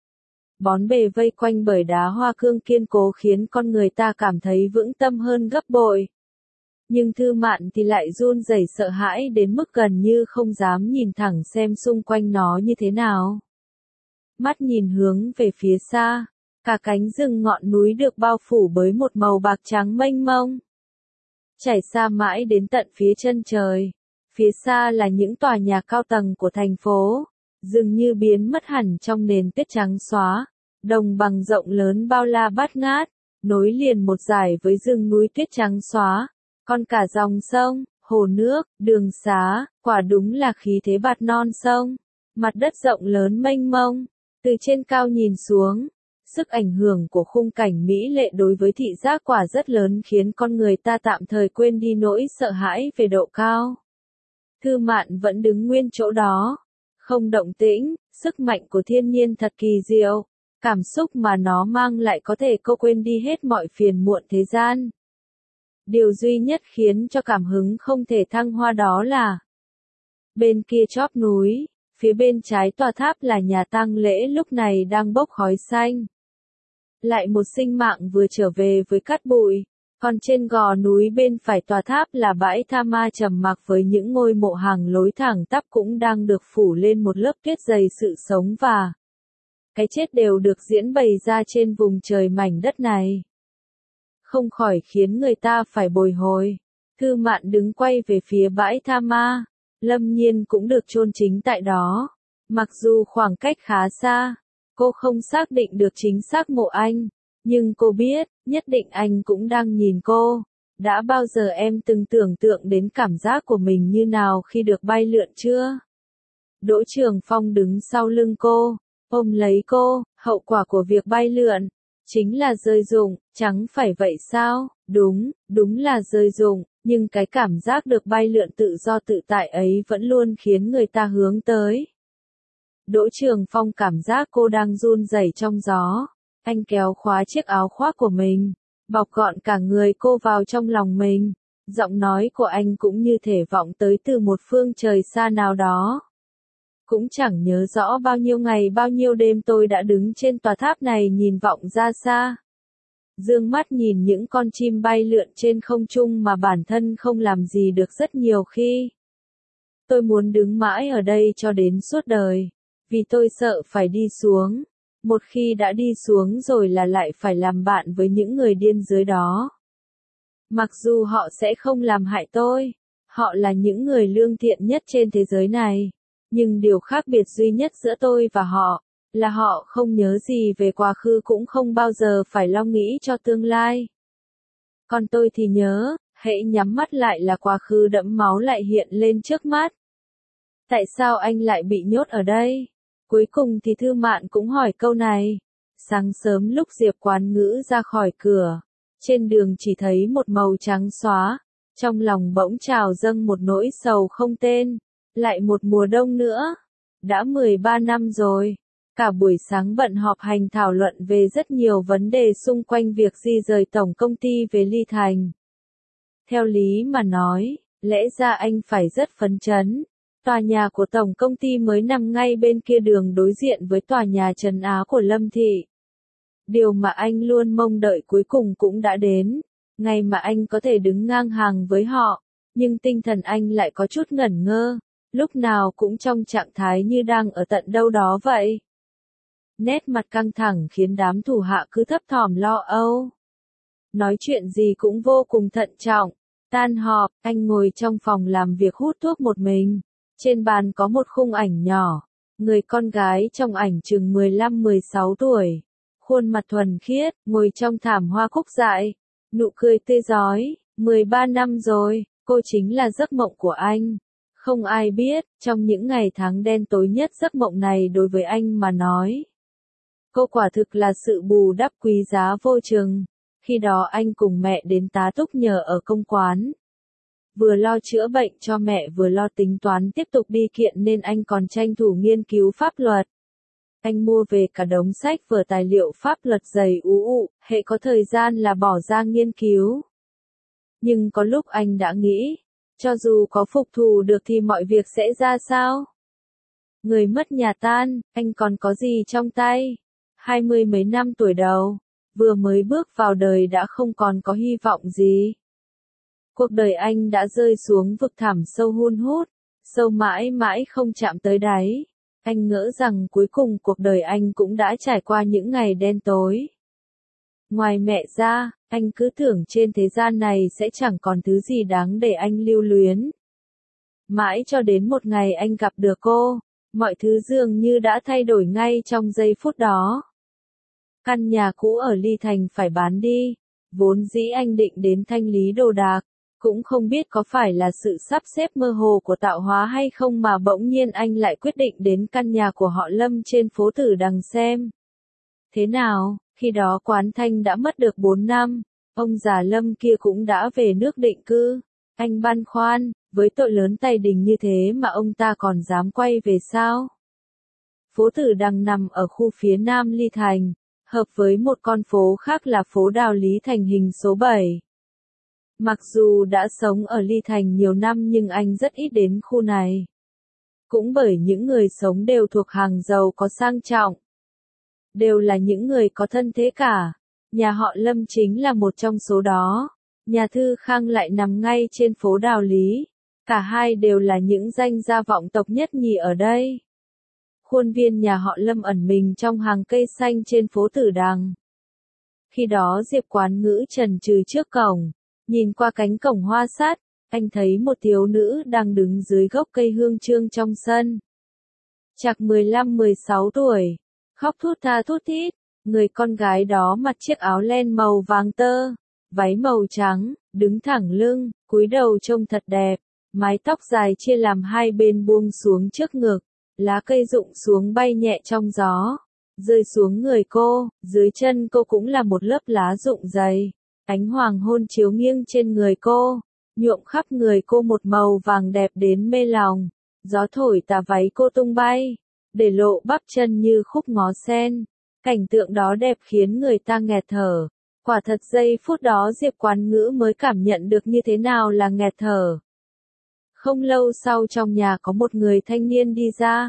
Bón bề vây quanh bởi đá hoa cương kiên cố khiến con người ta cảm thấy vững tâm hơn gấp bội. Nhưng Thư Mạn thì lại run rẩy sợ hãi đến mức gần như không dám nhìn thẳng xem xung quanh nó như thế nào. Mắt nhìn hướng về phía xa, cả cánh rừng ngọn núi được bao phủ bởi một màu bạc trắng mênh mông, trải xa mãi đến tận phía chân trời. Phía xa là những tòa nhà cao tầng của thành phố, dường như biến mất hẳn trong nền tuyết trắng xóa. Đồng bằng rộng lớn bao la bát ngát, nối liền một dải với rừng núi tuyết trắng xóa. Còn cả dòng sông, hồ nước, đường xá, quả đúng là khí thế bạt non sông. Mặt đất rộng lớn mênh mông, từ trên cao nhìn xuống, sức ảnh hưởng của khung cảnh mỹ lệ đối với thị giác quả rất lớn khiến con người ta tạm thời quên đi nỗi sợ hãi về độ cao. Thư Mạn vẫn đứng nguyên chỗ đó, không động tĩnh. Sức mạnh của thiên nhiên thật kỳ diệu, cảm xúc mà nó mang lại có thể cô quên đi hết mọi phiền muộn thế gian. Điều duy nhất khiến cho cảm hứng không thể thăng hoa đó là bên kia chóp núi, phía bên trái tòa tháp là nhà tang lễ lúc này đang bốc khói xanh. Lại một sinh mạng vừa trở về với cát bụi. Còn trên gò núi bên phải tòa tháp là bãi tha ma trầm mặc với những ngôi mộ hàng lối thẳng tắp cũng đang được phủ lên một lớp tuyết dày. Sự sống và cái chết đều được diễn bày ra trên vùng trời mảnh đất này. Không khỏi khiến người ta phải bồi hồi. Thư Mạn đứng quay về phía bãi tha ma. Lâm Nhiên cũng được chôn chính tại đó. Mặc dù khoảng cách khá xa, cô không xác định được chính xác mộ anh. Nhưng cô biết, nhất định anh cũng đang nhìn cô. Đã bao giờ em từng tưởng tượng đến cảm giác của mình như nào khi được bay lượn chưa? Đỗ Trường Phong đứng sau lưng cô, ôm lấy cô. Hậu quả của việc bay lượn chính là rơi rụng, chẳng phải vậy sao? Đúng là rơi rụng, nhưng cái cảm giác được bay lượn tự do tự tại ấy vẫn luôn khiến người ta hướng tới. Đỗ Trường Phong cảm giác cô đang run rẩy trong gió. Anh kéo khóa chiếc áo khoác của mình, bọc gọn cả người cô vào trong lòng mình. Giọng nói của anh cũng như thể vọng tới từ một phương trời xa nào đó. Cũng chẳng nhớ rõ bao nhiêu ngày bao nhiêu đêm tôi đã đứng trên tòa tháp này nhìn vọng ra xa. Dương mắt nhìn những con chim bay lượn trên không trung mà bản thân không làm gì được rất nhiều khi. Tôi muốn đứng mãi ở đây cho đến suốt đời. Vì tôi sợ phải đi xuống. Một khi đã đi xuống rồi là lại phải làm bạn với những người điên dưới đó. Mặc dù họ sẽ không làm hại tôi. Họ là những người lương thiện nhất trên thế giới này. Nhưng điều khác biệt duy nhất giữa tôi và họ, là họ không nhớ gì về quá khứ cũng không bao giờ phải lo nghĩ cho tương lai. Còn tôi thì nhớ, hễ nhắm mắt lại là quá khứ đẫm máu lại hiện lên trước mắt. Tại sao anh lại bị nhốt ở đây? Cuối cùng thì Thư Mạn cũng hỏi câu này. Sáng sớm lúc Diệp Quán Ngữ ra khỏi cửa, trên đường chỉ thấy một màu trắng xóa, trong lòng bỗng trào dâng một nỗi sầu không tên. Lại một mùa đông nữa. Đã 13 năm rồi. Cả buổi sáng bận họp hành thảo luận về rất nhiều vấn đề xung quanh việc di rời tổng công ty về Ly Thành. Theo lý mà nói, lẽ ra anh phải rất phấn chấn. Tòa nhà của tổng công ty mới nằm ngay bên kia đường đối diện với tòa nhà trấn Á của Lâm Thị. Điều mà anh luôn mong đợi cuối cùng cũng đã đến. Ngày mà anh có thể đứng ngang hàng với họ. Nhưng tinh thần anh lại có chút ngẩn ngơ. Lúc nào cũng trong trạng thái như đang ở tận đâu đó vậy. Nét mặt căng thẳng khiến đám thủ hạ cứ thấp thỏm lo âu. Nói chuyện gì cũng vô cùng thận trọng. Tan họp, anh ngồi trong phòng làm việc hút thuốc một mình. Trên bàn có một khung ảnh nhỏ. Người con gái trong ảnh chừng 15-16 tuổi. Khuôn mặt thuần khiết, ngồi trong thảm hoa cúc dại. Nụ cười tươi rói. 13 năm rồi, cô chính là giấc mộng của anh. Không ai biết, trong những ngày tháng đen tối nhất giấc mộng này đối với anh mà nói. Cô quả thực là sự bù đắp quý giá vô chừng. Khi đó anh cùng mẹ đến tá túc nhờ ở công quán. Vừa lo chữa bệnh cho mẹ vừa lo tính toán tiếp tục đi kiện nên anh còn tranh thủ nghiên cứu pháp luật. Anh mua về cả đống sách vở tài liệu pháp luật dày ú hễ có thời gian là bỏ ra nghiên cứu. Nhưng có lúc anh đã nghĩ, cho dù có phục thù được thì mọi việc sẽ ra sao? Người mất nhà tan, anh còn có gì trong tay? 20 mấy năm tuổi đầu, vừa mới bước vào đời đã không còn có hy vọng gì. Cuộc đời anh đã rơi xuống vực thẳm sâu hun hút, sâu mãi mãi không chạm tới đáy. Anh ngỡ rằng cuối cùng cuộc đời anh cũng đã trải qua những ngày đen tối. Ngoài mẹ ra, anh cứ tưởng trên thế gian này sẽ chẳng còn thứ gì đáng để anh lưu luyến. Mãi cho đến một ngày anh gặp được cô, mọi thứ dường như đã thay đổi ngay trong giây phút đó. Căn nhà cũ ở Ly Thành phải bán đi, vốn dĩ anh định đến thanh lý đồ đạc, cũng không biết có phải là sự sắp xếp mơ hồ của tạo hóa hay không mà bỗng nhiên anh lại quyết định đến căn nhà của họ Lâm trên phố Tử Đằng xem. Thế nào, khi đó quán Thanh đã mất được 4 năm, ông già Lâm kia cũng đã về nước định cư. Anh băn khoăn, với tội lớn tay đình như thế mà ông ta còn dám quay về sao? Phố Tử Đằng nằm ở khu phía nam Ly Thành, hợp với một con phố khác là phố Đào Lý Thành hình số 7. Mặc dù đã sống ở Ly Thành nhiều năm nhưng anh rất ít đến khu này. Cũng bởi những người sống đều thuộc hàng giàu có sang trọng. Đều là những người có thân thế cả. Nhà họ Lâm chính là một trong số đó. Nhà Thư Khang lại nằm ngay trên phố Đào Lý. Cả hai đều là những danh gia vọng tộc nhất nhì ở đây. Khuôn viên nhà họ Lâm ẩn mình trong hàng cây xanh trên phố Tử Đằng. Khi đó Diệp Quán Ngữ chần chừ trước cổng, nhìn qua cánh cổng hoa sắt, anh thấy một thiếu nữ đang đứng dưới gốc cây hương chương trong sân. Chạc 15-16 tuổi, khóc thút tha thút thít, người con gái đó mặc chiếc áo len màu vàng tơ, váy màu trắng, đứng thẳng lưng, cúi đầu trông thật đẹp, mái tóc dài chia làm hai bên buông xuống trước ngực, lá cây rụng xuống bay nhẹ trong gió, rơi xuống người cô, dưới chân cô cũng là một lớp lá rụng dày. Ánh hoàng hôn chiếu nghiêng trên người cô, nhuộm khắp người cô một màu vàng đẹp đến mê lòng. Gió thổi tà váy cô tung bay, để lộ bắp chân như khúc ngó sen. Cảnh tượng đó đẹp khiến người ta nghẹt thở. Quả thật giây phút đó Diệp Quán Ngữ mới cảm nhận được như thế nào là nghẹt thở. Không lâu sau trong nhà có một người thanh niên đi ra.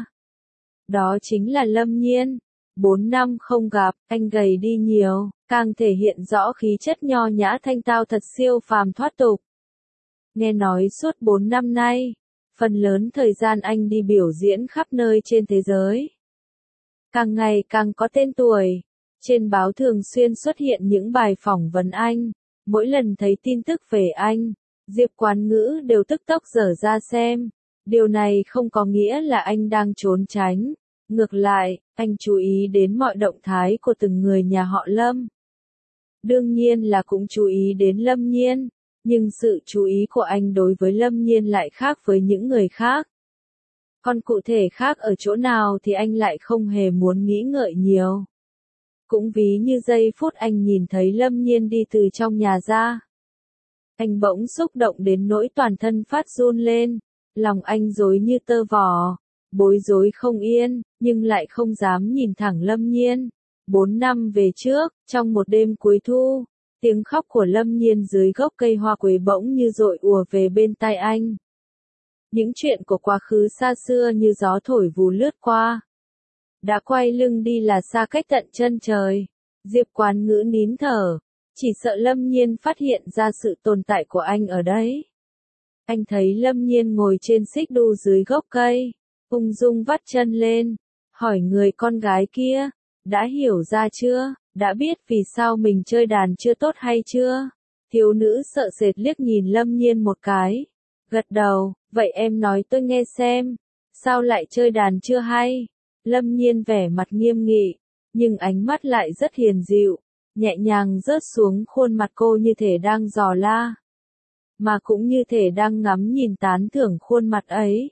Đó chính là Lâm Nhiên. 4 năm không gặp, anh gầy đi nhiều, càng thể hiện rõ khí chất nho nhã thanh tao thật siêu phàm thoát tục. Nghe nói suốt 4 năm nay, Phần lớn thời gian anh đi biểu diễn khắp nơi trên thế giới. Càng ngày càng có tên tuổi. Trên báo thường xuyên xuất hiện những bài phỏng vấn anh. Mỗi lần thấy tin tức về anh, Diệp Quán Ngữ đều tức tốc dở ra xem. Điều này không có nghĩa là anh đang trốn tránh. Ngược lại, anh chú ý đến mọi động thái của từng người nhà họ Lâm. Đương nhiên là cũng chú ý đến Lâm Nhiên, nhưng sự chú ý của anh đối với Lâm Nhiên lại khác với những người khác. Còn cụ thể khác ở chỗ nào thì anh lại không hề muốn nghĩ ngợi nhiều. Cũng ví như giây phút anh nhìn thấy Lâm Nhiên đi từ trong nhà ra. Anh bỗng xúc động đến nỗi toàn thân phát run lên, lòng anh rối như tơ vò, bối rối không yên, nhưng lại không dám nhìn thẳng Lâm Nhiên. 4 năm về trước, trong một đêm cuối thu, tiếng khóc của Lâm Nhiên dưới gốc cây hoa quế bỗng như dội ùa về bên tai anh. Những chuyện của quá khứ xa xưa như gió thổi vù lướt qua. Đã quay lưng đi là xa cách tận chân trời. Diệp Quán Ngữ nín thở, chỉ sợ Lâm Nhiên phát hiện ra sự tồn tại của anh ở đấy. Anh thấy Lâm Nhiên ngồi trên xích đu dưới gốc cây, ung dung vắt chân lên, hỏi người con gái kia, đã hiểu ra chưa, đã biết vì sao mình chơi đàn chưa tốt hay chưa? Thiếu nữ sợ sệt liếc nhìn Lâm Nhiên một cái, gật đầu, vậy em nói tôi nghe xem, sao lại chơi đàn chưa hay? Lâm Nhiên vẻ mặt nghiêm nghị, nhưng ánh mắt lại rất hiền dịu, nhẹ nhàng rớt xuống khuôn mặt cô như thể đang dò la, mà cũng như thể đang ngắm nhìn tán thưởng khuôn mặt ấy.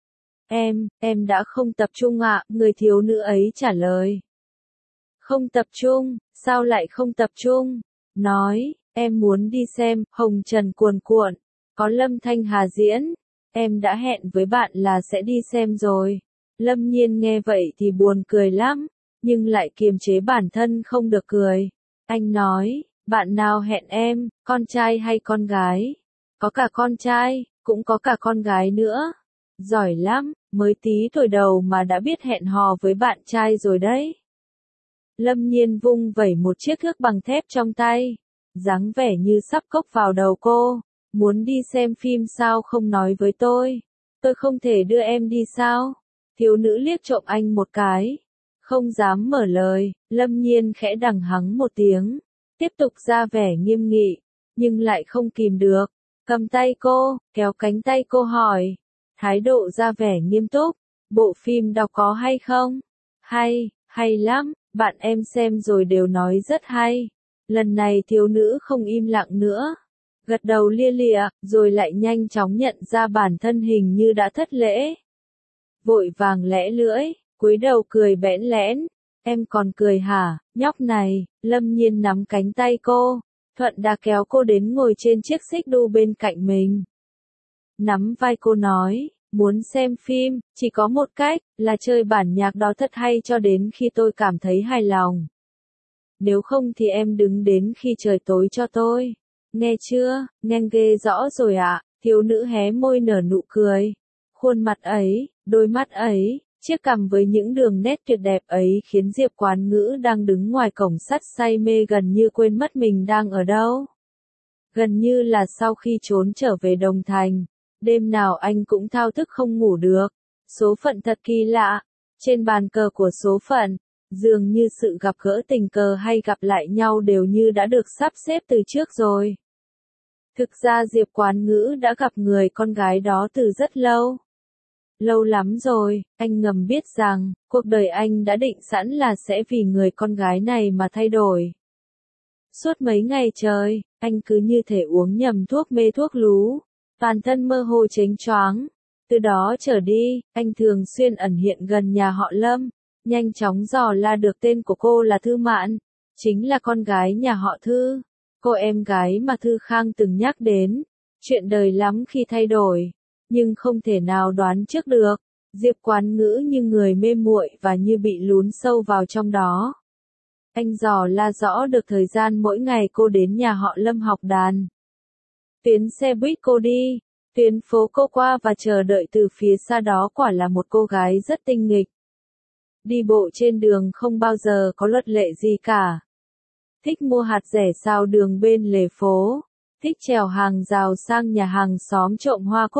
Em đã không tập trung ạ, người thiếu nữ ấy trả lời. Không tập trung, sao lại không tập trung? Nói, em muốn đi xem, Hồng Trần cuồn cuộn, có Lâm Thanh Hà diễn, em đã hẹn với bạn là sẽ đi xem rồi. Lâm Nhiên nghe vậy thì buồn cười lắm, nhưng lại kiềm chế bản thân không được cười. Anh nói, bạn nào hẹn em, con trai hay con gái? Có cả con trai, cũng có cả con gái nữa. Giỏi lắm, mới tí tuổi đầu mà đã biết hẹn hò với bạn trai rồi đấy. Lâm Nhiên vung vẩy một chiếc thước bằng thép trong tay, dáng vẻ như sắp cốc vào đầu cô. Muốn đi xem phim sao không nói với tôi không thể đưa em đi sao? Thiếu nữ liếc trộm anh một cái, không dám mở lời. Lâm Nhiên khẽ đằng hắng một tiếng, tiếp tục ra vẻ nghiêm nghị, nhưng lại không kìm được, cầm tay cô, kéo cánh tay cô hỏi, thái độ ra vẻ nghiêm túc, bộ phim đó có hay không? Hay lắm, bạn em xem rồi đều nói rất hay. Lần này thiếu nữ không im lặng nữa, gật đầu lia lịa, rồi lại nhanh chóng nhận ra bản thân hình như đã thất lễ. Vội vàng lẽ lưỡi, cúi đầu cười bẽn lẽn, em còn cười hả, nhóc này? Lâm Nhiên nắm cánh tay cô, thuận đà kéo cô đến ngồi trên chiếc xích đu bên cạnh mình. Nắm vai cô nói, muốn xem phim, chỉ có một cách, là chơi bản nhạc đó thật hay cho đến khi tôi cảm thấy hài lòng. Nếu không thì em đứng đến khi trời tối cho tôi. Nghe chưa, nghe ghê rõ rồi ạ. Thiếu nữ hé môi nở nụ cười. Khuôn mặt ấy, đôi mắt ấy, chiếc cằm với những đường nét tuyệt đẹp ấy khiến Diệp Quán Ngữ đang đứng ngoài cổng sắt say mê gần như quên mất mình đang ở đâu. Gần như là sau khi trốn trở về Đồng Thành, đêm nào anh cũng thao thức không ngủ được. Số phận thật kỳ lạ. Trên bàn cờ của số phận, dường như sự gặp gỡ tình cờ hay gặp lại nhau đều như đã được sắp xếp từ trước rồi. Thực ra Diệp Quán Ngữ đã gặp người con gái đó từ rất lâu. Lâu lắm rồi, anh ngầm biết rằng, cuộc đời anh đã định sẵn là sẽ vì người con gái này mà thay đổi. Suốt mấy ngày trời, anh cứ như thể uống nhầm thuốc mê thuốc lú, toàn thân mơ hồ chếnh choáng. Từ đó trở đi, anh thường xuyên ẩn hiện gần nhà họ Lâm, nhanh chóng dò la được tên của cô là Thư Mạn, chính là con gái nhà họ Thư, cô em gái mà Thư Khang từng nhắc đến. Chuyện đời lắm khi thay đổi, nhưng không thể nào đoán trước được. Diệp Quán Ngữ như người mê muội và như bị lún sâu vào trong đó. Anh dò la rõ được thời gian mỗi ngày cô đến nhà họ Lâm học đàn. Tuyến xe buýt cô đi, tuyến phố cô qua và chờ đợi từ phía xa đó quả là một cô gái rất tinh nghịch. Đi bộ trên đường không bao giờ có luật lệ gì cả. Thích mua hạt rẻ xào đường bên lề phố. Thích trèo hàng rào sang nhà hàng xóm trộm hoa cúc.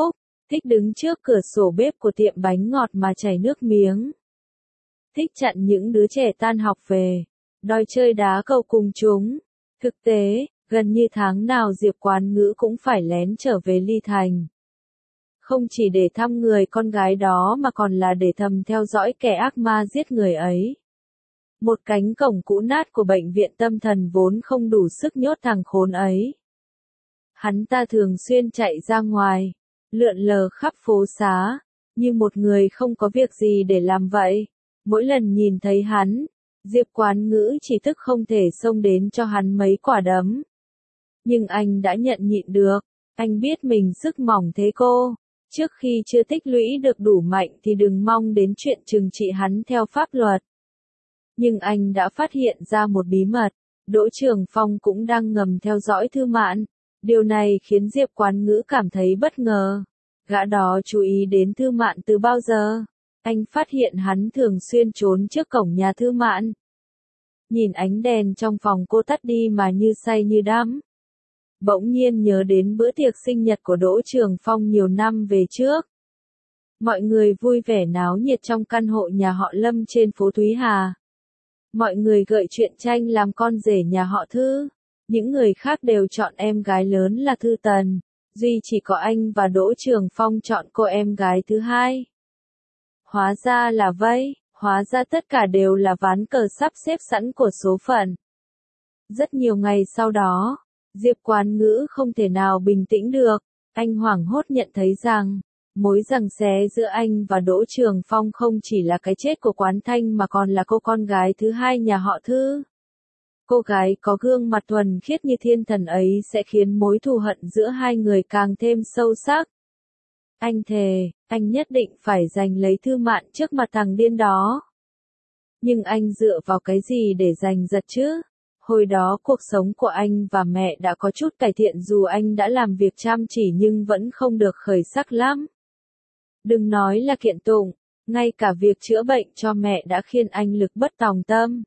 Thích đứng trước cửa sổ bếp của tiệm bánh ngọt mà chảy nước miếng. Thích chặn những đứa trẻ tan học về, đòi chơi đá cầu cùng chúng. Thực tế, gần như tháng nào Diệp Quán Ngữ cũng phải lén trở về Ly Thành. Không chỉ để thăm người con gái đó mà còn là để thầm theo dõi kẻ ác ma giết người ấy. Một cánh cổng cũ nát của bệnh viện tâm thần vốn không đủ sức nhốt thằng khốn ấy. Hắn ta thường xuyên chạy ra ngoài, lượn lờ khắp phố xá, như một người không có việc gì để làm vậy. Mỗi lần nhìn thấy hắn, Diệp Quán Ngữ chỉ tức không thể xông đến cho hắn mấy quả đấm. Nhưng anh đã nhận nhịn được, anh biết mình sức mỏng thế cô. Trước khi chưa tích lũy được đủ mạnh thì đừng mong đến chuyện trừng trị hắn theo pháp luật. Nhưng anh đã phát hiện ra một bí mật, Đỗ Trường Phong cũng đang ngầm theo dõi Thư Mạn. Điều này khiến Diệp Quán Ngữ cảm thấy bất ngờ. Gã đó chú ý đến Thư Mạn từ bao giờ? Anh phát hiện hắn thường xuyên trốn trước cổng nhà Thư Mạn. Nhìn ánh đèn trong phòng cô tắt đi mà như say như đắm. Bỗng nhiên nhớ đến bữa tiệc sinh nhật của Đỗ Trường Phong nhiều năm về trước. Mọi người vui vẻ náo nhiệt trong căn hộ nhà họ Lâm trên phố Thúy Hà. Mọi người gợi chuyện tranh làm con rể nhà họ Thư. Những người khác đều chọn em gái lớn là Thư Tần. Duy chỉ có anh và Đỗ Trường Phong chọn cô em gái thứ hai. Hóa ra là vậy, hóa ra tất cả đều là ván cờ sắp xếp sẵn của số phận. Rất nhiều ngày sau đó, Diệp Quán Ngữ không thể nào bình tĩnh được, anh hoảng hốt nhận thấy rằng, mối giằng xé giữa anh và Đỗ Trường Phong không chỉ là cái chết của Quán Thanh mà còn là cô con gái thứ hai nhà họ Thư. Cô gái có gương mặt thuần khiết như thiên thần ấy sẽ khiến mối thù hận giữa hai người càng thêm sâu sắc. Anh thề, anh nhất định phải giành lấy Thư Mạn trước mặt thằng điên đó. Nhưng anh dựa vào cái gì để giành giật chứ? Hồi đó cuộc sống của anh và mẹ đã có chút cải thiện dù anh đã làm việc chăm chỉ nhưng vẫn không được khởi sắc lắm. Đừng nói là kiện tụng, ngay cả việc chữa bệnh cho mẹ đã khiến anh lực bất tòng tâm.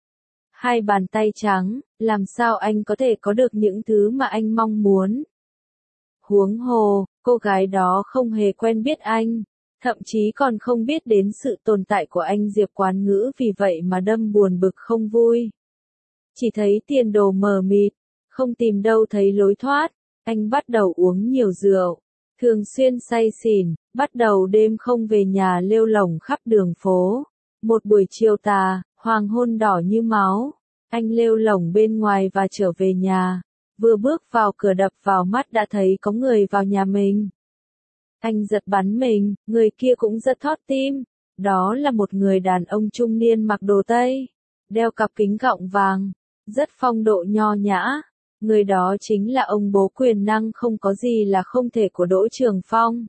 Hai bàn tay trắng, làm sao anh có thể có được những thứ mà anh mong muốn? Huống hồ, cô gái đó không hề quen biết anh, thậm chí còn không biết đến sự tồn tại của anh Diệp Quán Ngữ vì vậy mà đâm buồn bực không vui. Chỉ thấy tiền đồ mờ mịt, không tìm đâu thấy lối thoát, anh bắt đầu uống nhiều rượu, thường xuyên say xỉn, bắt đầu đêm không về nhà lêu lổng khắp đường phố. Một buổi chiều tà, hoàng hôn đỏ như máu, anh lêu lổng bên ngoài và trở về nhà. Vừa bước vào cửa đập vào mắt đã thấy có người vào nhà mình. Anh giật bắn mình, người kia cũng rất thót tim. Đó là một người đàn ông trung niên mặc đồ Tây, đeo cặp kính gọng vàng, rất phong độ nho nhã. Người đó chính là ông bố quyền năng không có gì là không thể của Đỗ Trường Phong.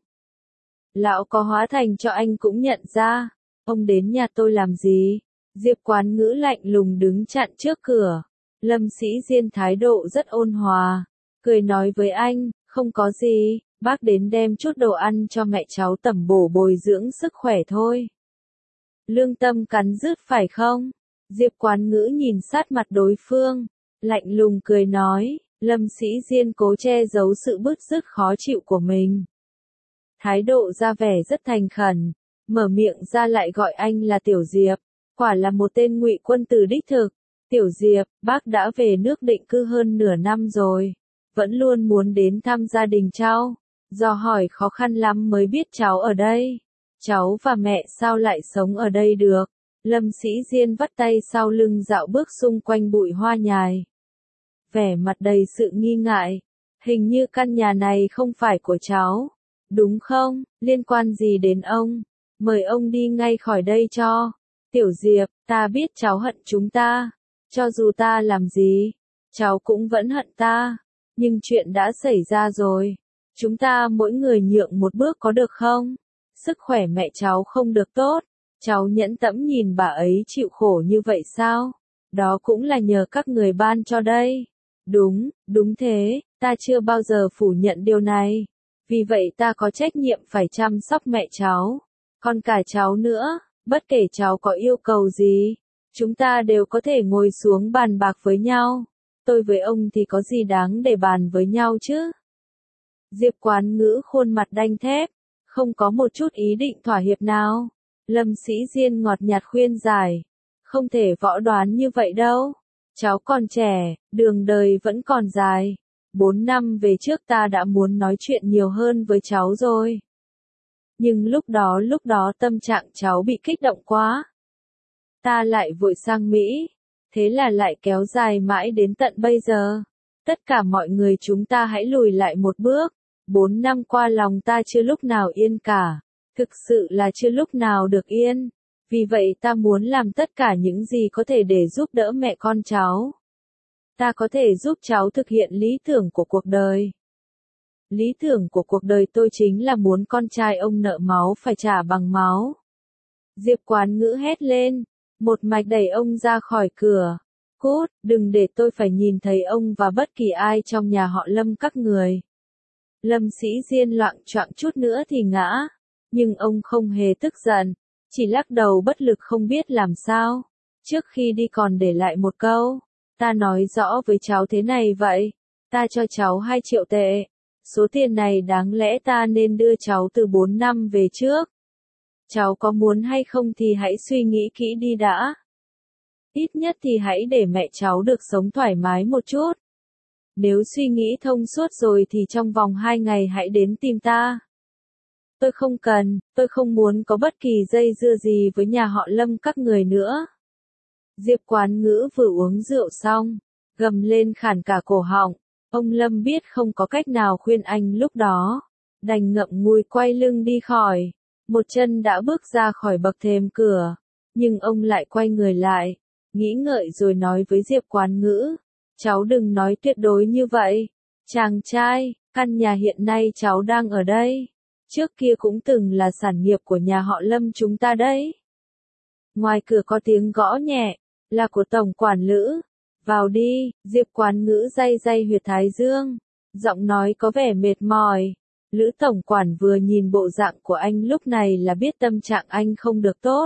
Lão có hóa thành cho anh cũng nhận ra. Ông đến nhà tôi làm gì? Diệp Quán Ngữ lạnh lùng đứng chặn trước cửa. Lâm Sĩ Diên thái độ rất ôn hòa, cười nói với anh, không có gì, bác đến đem chút đồ ăn cho mẹ cháu tẩm bổ bồi dưỡng sức khỏe thôi. Lương tâm cắn rứt phải không? Diệp Quán Ngữ nhìn sát mặt đối phương, lạnh lùng cười nói, Lâm Sĩ Diên cố che giấu sự bứt rứt khó chịu của mình. Thái độ ra vẻ rất thành khẩn, mở miệng ra lại gọi anh là Tiểu Diệp, quả là một tên ngụy quân tử đích thực. Tiểu Diệp, bác đã về nước định cư hơn nửa năm rồi, vẫn luôn muốn đến thăm gia đình cháu, dò hỏi khó khăn lắm mới biết cháu ở đây. Cháu và mẹ sao lại sống ở đây được? Lâm Sĩ Diên vắt tay sau lưng dạo bước xung quanh bụi hoa nhài. Vẻ mặt đầy sự nghi ngại, hình như căn nhà này không phải của cháu, đúng không? Liên quan gì đến ông? Mời ông đi ngay khỏi đây cho. Tiểu Diệp, ta biết cháu hận chúng ta. Cho dù ta làm gì, cháu cũng vẫn hận ta. Nhưng chuyện đã xảy ra rồi. Chúng ta mỗi người nhượng một bước có được không? Sức khỏe mẹ cháu không được tốt. Cháu nhẫn tẫm nhìn bà ấy chịu khổ như vậy sao? Đó cũng là nhờ các người ban cho đây. Đúng, đúng thế, ta chưa bao giờ phủ nhận điều này. Vì vậy ta có trách nhiệm phải chăm sóc mẹ cháu. Còn cả cháu nữa, bất kể cháu có yêu cầu gì. Chúng ta đều có thể ngồi xuống bàn bạc với nhau. Tôi với ông thì có gì đáng để bàn với nhau chứ? Diệp Quán Ngữ khuôn mặt đanh thép, Không có một chút ý định thỏa hiệp nào. Lâm Sĩ Diên ngọt nhạt khuyên giải. Không thể võ đoán như vậy đâu. Cháu còn trẻ, đường đời vẫn còn dài. 4 năm về trước ta đã muốn nói chuyện nhiều hơn với cháu rồi. Nhưng lúc đó tâm trạng cháu bị kích động quá. Ta lại vội sang Mỹ. Thế là lại kéo dài mãi đến tận bây giờ. Tất cả mọi người chúng ta hãy lùi lại một bước. 4 năm qua lòng ta chưa lúc nào yên cả. Thực sự là chưa lúc nào được yên. Vì vậy ta muốn làm tất cả những gì có thể để giúp đỡ mẹ con cháu. Ta có thể giúp cháu thực hiện lý tưởng của cuộc đời. Lý tưởng của cuộc đời tôi chính là muốn con trai ông nợ máu phải trả bằng máu. Diệp Quán Ngữ hét lên. Một mạch đẩy ông ra khỏi cửa. Cút, đừng để tôi phải nhìn thấy ông và bất kỳ ai trong nhà họ Lâm các người. Lâm Sĩ Diên loạng choạng chút nữa thì ngã. Nhưng ông không hề tức giận. Chỉ lắc đầu bất lực không biết làm sao. Trước khi đi còn để lại một câu. Ta nói rõ với cháu thế này vậy. Ta cho cháu 2 triệu tệ. Số tiền này đáng lẽ ta nên đưa cháu từ 4 năm về trước. Cháu có muốn hay không thì hãy suy nghĩ kỹ đi đã. Ít nhất thì hãy để mẹ cháu được sống thoải mái một chút. Nếu suy nghĩ thông suốt rồi thì trong vòng 2 ngày hãy đến tìm ta. Tôi không muốn có bất kỳ dây dưa gì với nhà họ Lâm các người nữa. Diệp Quán Ngữ vừa uống rượu xong, gầm lên khản cả cổ họng. Ông Lâm biết không có cách nào khuyên anh lúc đó. Đành ngậm ngùi quay lưng đi khỏi. Một chân đã bước ra khỏi bậc thềm cửa. Nhưng ông lại quay người lại. Nghĩ ngợi rồi nói với Diệp Quán Ngữ. Cháu đừng nói tuyệt đối như vậy. Chàng trai, căn nhà hiện nay cháu đang ở đây. Trước kia cũng từng là sản nghiệp của nhà họ Lâm chúng ta đấy. Ngoài cửa có tiếng gõ nhẹ. Là của tổng quản Lữ. Vào đi, Diệp Quán Ngữ day day huyệt thái dương. Giọng nói có vẻ mệt mỏi. Lữ tổng quản vừa nhìn bộ dạng của anh lúc này là biết tâm trạng anh không được tốt.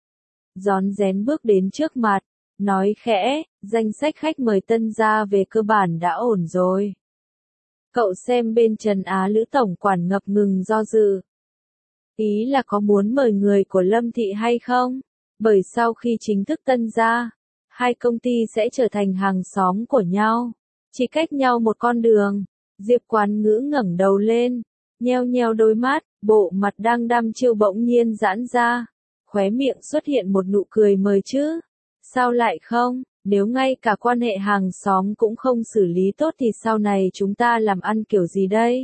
Rón rén bước đến trước mặt. Nói khẽ, danh sách khách mời tân gia về cơ bản đã ổn rồi. Cậu xem bên Trần Á Lữ tổng quản ngập ngừng do dự. Ý là có muốn mời người của Lâm Thị hay không? Bởi sau khi chính thức tân gia, 2 công ty sẽ trở thành hàng xóm của nhau. Chỉ cách nhau một con đường. Diệp Quán Ngữ ngẩng đầu lên. Nheo nheo đôi mắt, bộ mặt đang đăm chiêu bỗng nhiên giãn ra. Khóe miệng xuất hiện một nụ cười mời chứ. Sao lại không? Nếu ngay cả quan hệ hàng xóm cũng không xử lý tốt thì sau này chúng ta làm ăn kiểu gì đây?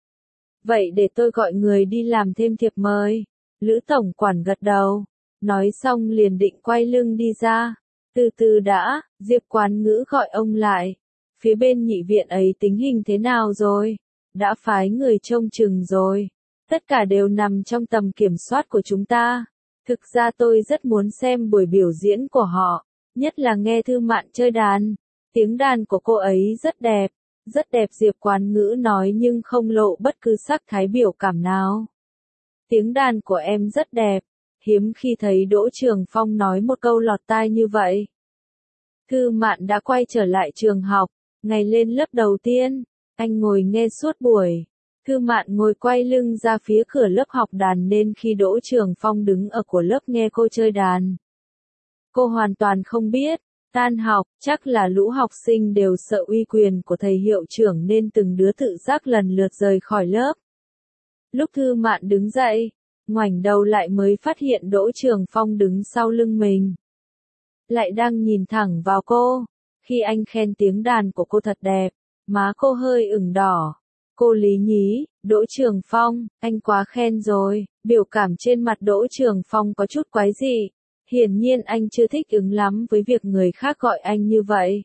Vậy để tôi gọi người đi làm thêm thiệp mời. Lữ tổng quản gật đầu. Nói xong liền định quay lưng đi ra. Từ từ đã, Diệp Quán Ngữ gọi ông lại. Phía bên nhị viện ấy tính hình thế nào rồi? Đã phái người trông chừng rồi. Tất cả đều nằm trong tầm kiểm soát của chúng ta. Thực ra tôi rất muốn xem buổi biểu diễn của họ. Nhất là nghe Thư Mạn chơi đàn. Tiếng đàn của cô ấy rất đẹp. Rất đẹp Diệp Quán Ngữ nói nhưng không lộ bất cứ sắc thái biểu cảm nào. Tiếng đàn của em rất đẹp. Hiếm khi thấy Đỗ Trường Phong nói một câu lọt tai như vậy. Thư Mạn đã quay trở lại trường học. Ngày lên lớp đầu tiên, anh ngồi nghe suốt buổi. Thư Mạn ngồi quay lưng ra phía cửa lớp học đàn nên khi Đỗ Trường Phong đứng ở của lớp nghe cô chơi đàn. Cô hoàn toàn không biết, tan học, chắc là lũ học sinh đều sợ uy quyền của thầy hiệu trưởng nên từng đứa tự giác lần lượt rời khỏi lớp. Lúc Thư Mạn đứng dậy, ngoảnh đầu lại mới phát hiện Đỗ Trường Phong đứng sau lưng mình. Lại đang nhìn thẳng vào cô. Khi anh khen tiếng đàn của cô thật đẹp, má cô hơi ửng đỏ. Cô lý nhí, Đỗ Trường Phong, anh quá khen rồi. Biểu cảm trên mặt Đỗ Trường Phong có chút quái dị. Hiển nhiên anh chưa thích ứng lắm với việc người khác gọi anh như vậy.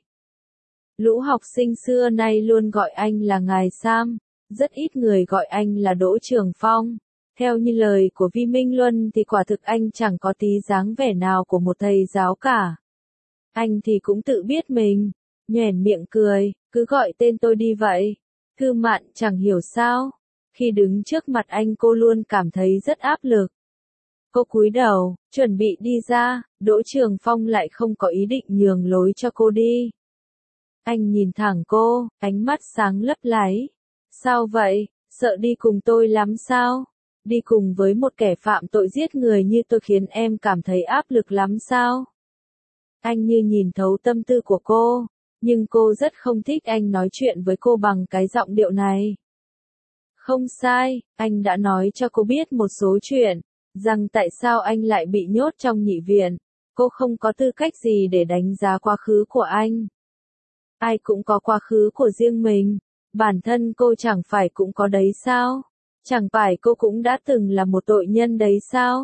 Lũ học sinh xưa nay luôn gọi anh là Ngài Sam. Rất ít người gọi anh là Đỗ Trường Phong. Theo như lời của Vi Minh Luân thì quả thực anh chẳng có tí dáng vẻ nào của một thầy giáo cả. Anh thì cũng tự biết mình. Nhoẻn miệng cười, cứ gọi tên tôi đi vậy. Thư Mạn chẳng hiểu sao. Khi đứng trước mặt anh cô luôn cảm thấy rất áp lực. Cô cúi đầu, chuẩn bị đi ra, Đỗ Trường Phong lại không có ý định nhường lối cho cô đi. Anh nhìn thẳng cô, ánh mắt sáng lấp láy. Sao vậy, sợ đi cùng tôi lắm sao? Đi cùng với một kẻ phạm tội giết người như tôi khiến em cảm thấy áp lực lắm sao? Anh như nhìn thấu tâm tư của cô, nhưng cô rất không thích anh nói chuyện với cô bằng cái giọng điệu này. Không sai, anh đã nói cho cô biết một số chuyện, rằng tại sao anh lại bị nhốt trong nhị viện. Cô không có tư cách gì để đánh giá quá khứ của anh. Ai cũng có quá khứ của riêng mình, bản thân cô chẳng phải cũng có đấy sao? Chẳng phải cô cũng đã từng là một tội nhân đấy sao?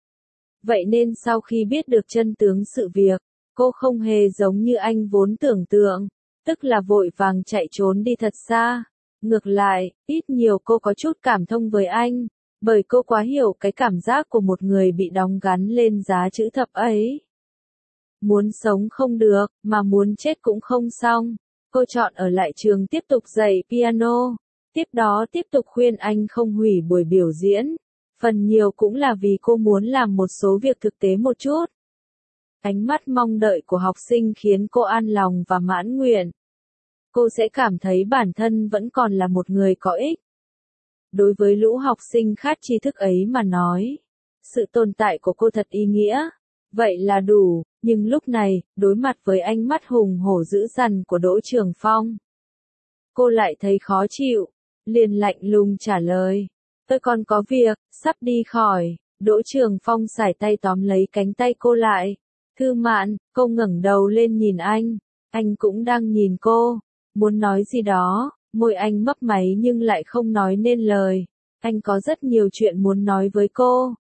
Vậy nên sau khi biết được chân tướng sự việc, cô không hề giống như anh vốn tưởng tượng, tức là vội vàng chạy trốn đi thật xa. Ngược lại, ít nhiều cô có chút cảm thông với anh, bởi cô quá hiểu cái cảm giác của một người bị đóng gắn lên giá chữ thập ấy. Muốn sống không được, mà muốn chết cũng không xong. Cô chọn ở lại trường tiếp tục dạy piano, tiếp đó tiếp tục khuyên anh không hủy buổi biểu diễn. Phần nhiều cũng là vì cô muốn làm một số việc thực tế một chút. Ánh mắt mong đợi của học sinh khiến cô an lòng và mãn nguyện. Cô sẽ cảm thấy bản thân vẫn còn là một người có ích. Đối với lũ học sinh khát tri thức ấy mà nói, sự tồn tại của cô thật ý nghĩa. Vậy là đủ, nhưng lúc này, đối mặt với ánh mắt hùng hổ dữ dằn của Đỗ Trường Phong, cô lại thấy khó chịu, liền lạnh lùng trả lời. Tôi còn có việc, sắp đi khỏi. Đỗ Trường Phong sải tay tóm lấy cánh tay cô lại. Thư Mạn, cô ngẩng đầu lên nhìn anh cũng đang nhìn cô, muốn nói gì đó, môi anh mấp máy nhưng lại không nói nên lời. Anh có rất nhiều chuyện muốn nói với cô,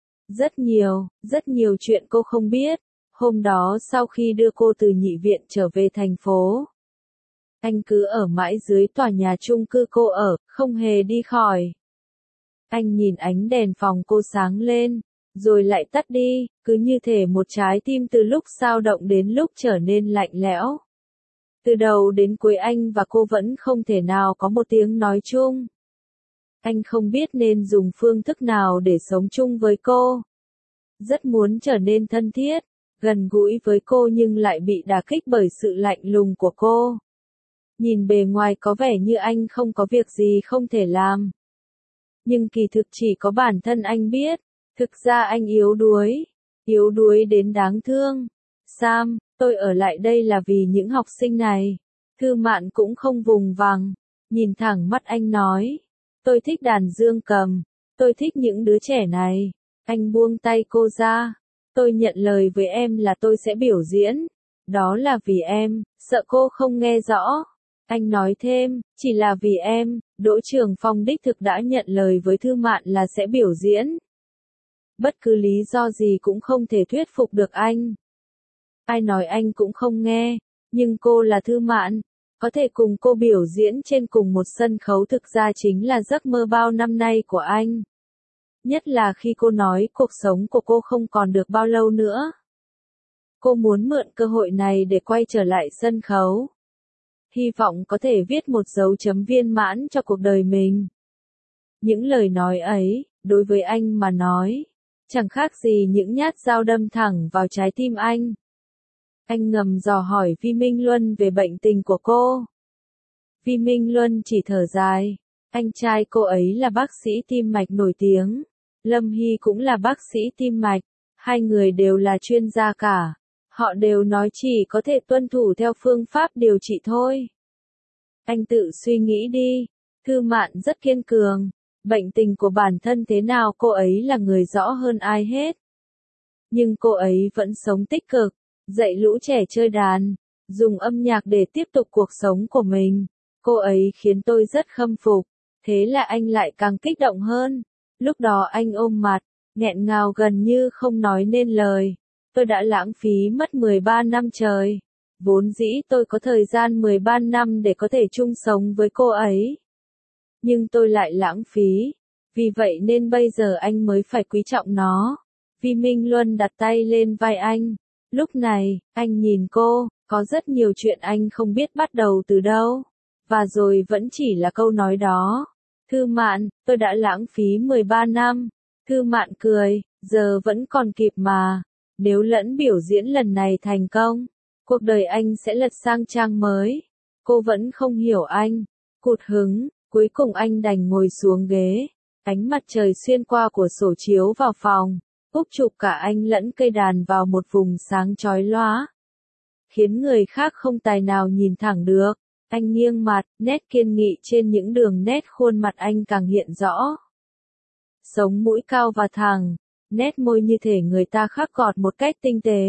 rất nhiều chuyện cô không biết. Hôm đó sau khi đưa cô từ nhị viện trở về thành phố, anh cứ ở mãi dưới tòa nhà chung cư cô ở, không hề đi khỏi. Anh nhìn ánh đèn phòng cô sáng lên, rồi lại tắt đi, cứ như thể một trái tim từ lúc dao động đến lúc trở nên lạnh lẽo. Từ đầu đến cuối anh và cô vẫn không thể nào có một tiếng nói chung. Anh không biết nên dùng phương thức nào để sống chung với cô. Rất muốn trở nên thân thiết, gần gũi với cô nhưng lại bị đả kích bởi sự lạnh lùng của cô. Nhìn bề ngoài có vẻ như anh không có việc gì không thể làm. Nhưng kỳ thực chỉ có bản thân anh biết, thực ra anh yếu đuối đến đáng thương. Sam, tôi ở lại đây là vì những học sinh này. Thư Mạn cũng không vùng vằng, nhìn thẳng mắt anh nói. Tôi thích đàn dương cầm, tôi thích những đứa trẻ này. Anh buông tay cô ra. Tôi nhận lời với em là tôi sẽ biểu diễn. Đó là vì em, sợ cô không nghe rõ. Anh nói thêm, chỉ là vì em. Đỗ Trường Phong đích thực đã nhận lời với Thư Mạn là sẽ biểu diễn. Bất cứ lý do gì cũng không thể thuyết phục được anh. Ai nói anh cũng không nghe, nhưng cô là Thư Mạn, có thể cùng cô biểu diễn trên cùng một sân khấu thực ra chính là giấc mơ bao năm nay của anh. Nhất là khi cô nói cuộc sống của cô không còn được bao lâu nữa. Cô muốn mượn cơ hội này để quay trở lại sân khấu. Hy vọng có thể viết một dấu chấm viên mãn cho cuộc đời mình. Những lời nói ấy, đối với anh mà nói, chẳng khác gì những nhát dao đâm thẳng vào trái tim anh. Anh ngầm dò hỏi Vi Minh Luân về bệnh tình của cô. Vi Minh Luân chỉ thở dài. Anh trai cô ấy là bác sĩ tim mạch nổi tiếng. Lâm Hy cũng là bác sĩ tim mạch. Hai người đều là chuyên gia cả. Họ đều nói chỉ có thể tuân thủ theo phương pháp điều trị thôi. Anh tự suy nghĩ đi. Thư Mạn rất kiên cường. Bệnh tình của bản thân thế nào cô ấy là người rõ hơn ai hết. Nhưng cô ấy vẫn sống tích cực, dạy lũ trẻ chơi đàn, dùng âm nhạc để tiếp tục cuộc sống của mình. Cô ấy khiến tôi rất khâm phục. Thế là anh lại càng kích động hơn. Lúc đó anh ôm mặt, nghẹn ngào gần như không nói nên lời. Tôi đã lãng phí mất 13 năm trời. Vốn dĩ tôi có thời gian 13 năm để có thể chung sống với cô ấy. Nhưng tôi lại lãng phí. Vì vậy nên bây giờ anh mới phải quý trọng nó. Vi Minh Luân đặt tay lên vai anh. Lúc này, anh nhìn cô, có rất nhiều chuyện anh không biết bắt đầu từ đâu. Và rồi vẫn chỉ là câu nói đó. Thư Mạn, tôi đã lãng phí 13 năm. Thư Mạn cười, giờ vẫn còn kịp mà. Nếu lẫn biểu diễn lần này thành công, cuộc đời anh sẽ lật sang trang mới. Cô vẫn không hiểu anh. Cụt hứng, cuối cùng anh đành ngồi xuống ghế. Ánh mặt trời xuyên qua cửa sổ chiếu vào phòng, úp chụp cả anh lẫn cây đàn vào một vùng sáng chói lóa, khiến người khác không tài nào nhìn thẳng được. Anh nghiêng mặt, nét kiên nghị trên những đường nét khuôn mặt anh càng hiện rõ. Sống mũi cao và thẳng, nét môi như thể người ta khắc gọt một cách tinh tế,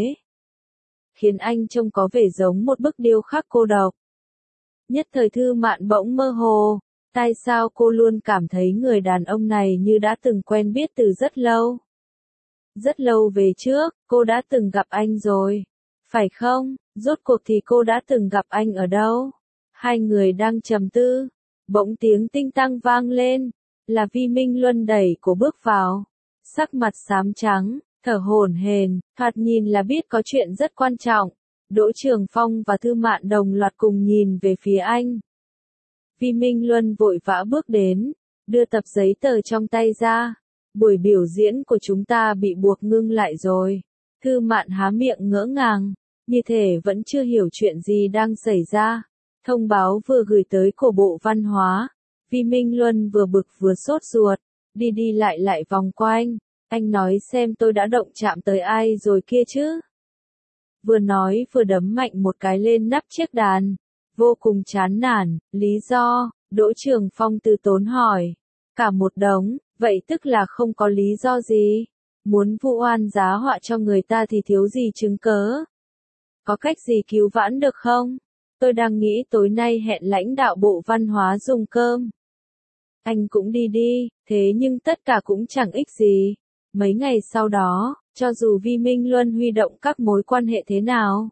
khiến anh trông có vẻ giống một bức điêu khắc cô độc. Nhất thời Thư Mạn bỗng mơ hồ, tại sao cô luôn cảm thấy người đàn ông này như đã từng quen biết từ rất lâu. Rất lâu về trước, cô đã từng gặp anh rồi. Phải không? Rốt cuộc thì cô đã từng gặp anh ở đâu? Hai người đang trầm tư, bỗng tiếng tinh tăng vang lên, là Vi Minh Luân đẩy cô bước vào, sắc mặt xám trắng, thở hổn hển, thoạt nhìn là biết có chuyện rất quan trọng. Đỗ Trường Phong và Thư Mạn đồng loạt cùng nhìn về phía anh. Vi Minh Luân vội vã bước đến, đưa tập giấy tờ trong tay ra. Buổi biểu diễn của chúng ta bị buộc ngưng lại rồi. Thư Mạn há miệng ngỡ ngàng, như thể vẫn chưa hiểu chuyện gì đang xảy ra. Thông báo vừa gửi tới của Bộ Văn hóa. Vi Minh Luân vừa bực vừa sốt ruột, đi đi lại vòng quanh. Anh nói xem tôi đã động chạm tới ai rồi kia chứ. Vừa nói vừa đấm mạnh một cái lên nắp chiếc đàn. Vô cùng chán nản, lý do, Đỗ Trường Phong từ tốn hỏi. Cả một đống, vậy tức là không có lý do gì. Muốn vu oan giá họa cho người ta thì thiếu gì chứng cớ. Có cách gì cứu vãn được không? Tôi đang nghĩ tối nay hẹn lãnh đạo Bộ Văn hóa dùng cơm. Anh cũng đi đi, thế nhưng tất cả cũng chẳng ích gì. Mấy ngày sau đó, cho dù Vi Minh Luân huy động các mối quan hệ thế nào,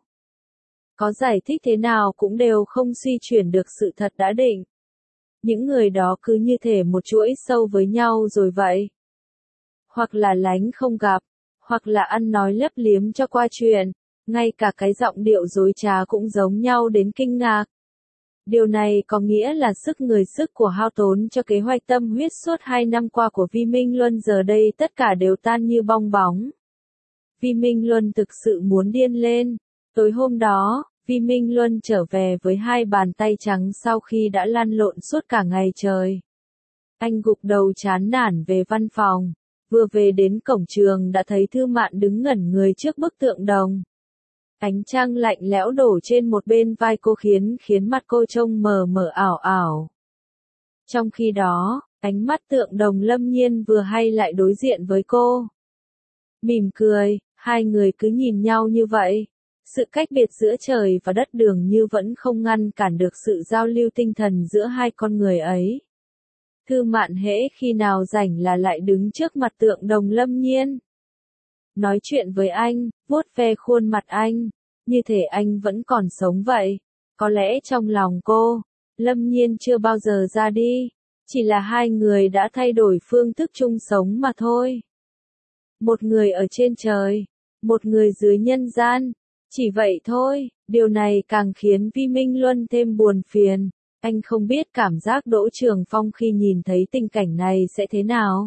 có giải thích thế nào cũng đều không suy chuyển được sự thật đã định. Những người đó cứ như thể một chuỗi sâu với nhau rồi vậy. Hoặc là lánh không gặp, hoặc là ăn nói lấp liếm cho qua chuyện, ngay cả cái giọng điệu dối trá cũng giống nhau đến kinh ngạc. Điều này có nghĩa là sức người sức của hao tốn cho kế hoạch tâm huyết suốt 2 năm qua của Vi Minh Luân giờ đây tất cả đều tan như bong bóng. Vi Minh Luân thực sự muốn điên lên. Tối hôm đó, Vi Minh Luân trở về với 2 bàn tay trắng sau khi đã lăn lộn suốt cả ngày trời. Anh gục đầu chán nản về văn phòng, vừa về đến cổng trường đã thấy Thư Mạn đứng ngẩn người trước bức tượng đồng. Ánh trăng lạnh lẽo đổ trên một bên vai cô khiến mặt cô trông mờ mờ ảo ảo. Trong khi đó, ánh mắt tượng đồng Lâm Nhiên vừa hay lại đối diện với cô. Mỉm cười, hai người cứ nhìn nhau như vậy. Sự cách biệt giữa trời và đất dường như vẫn không ngăn cản được sự giao lưu tinh thần giữa hai con người ấy. Thư Mạn hễ khi nào rảnh là lại đứng trước mặt tượng đồng Lâm Nhiên. Nói chuyện với anh, vuốt ve khuôn mặt anh, như thể anh vẫn còn sống vậy. Có lẽ trong lòng cô, Lâm Nhiên chưa bao giờ ra đi, chỉ là hai người đã thay đổi phương thức chung sống mà thôi. Một người ở trên trời, một người dưới nhân gian, chỉ vậy thôi. Điều này càng khiến Vi Minh Luân thêm buồn phiền. Anh không biết cảm giác Đỗ Trường Phong khi nhìn thấy tình cảnh này sẽ thế nào.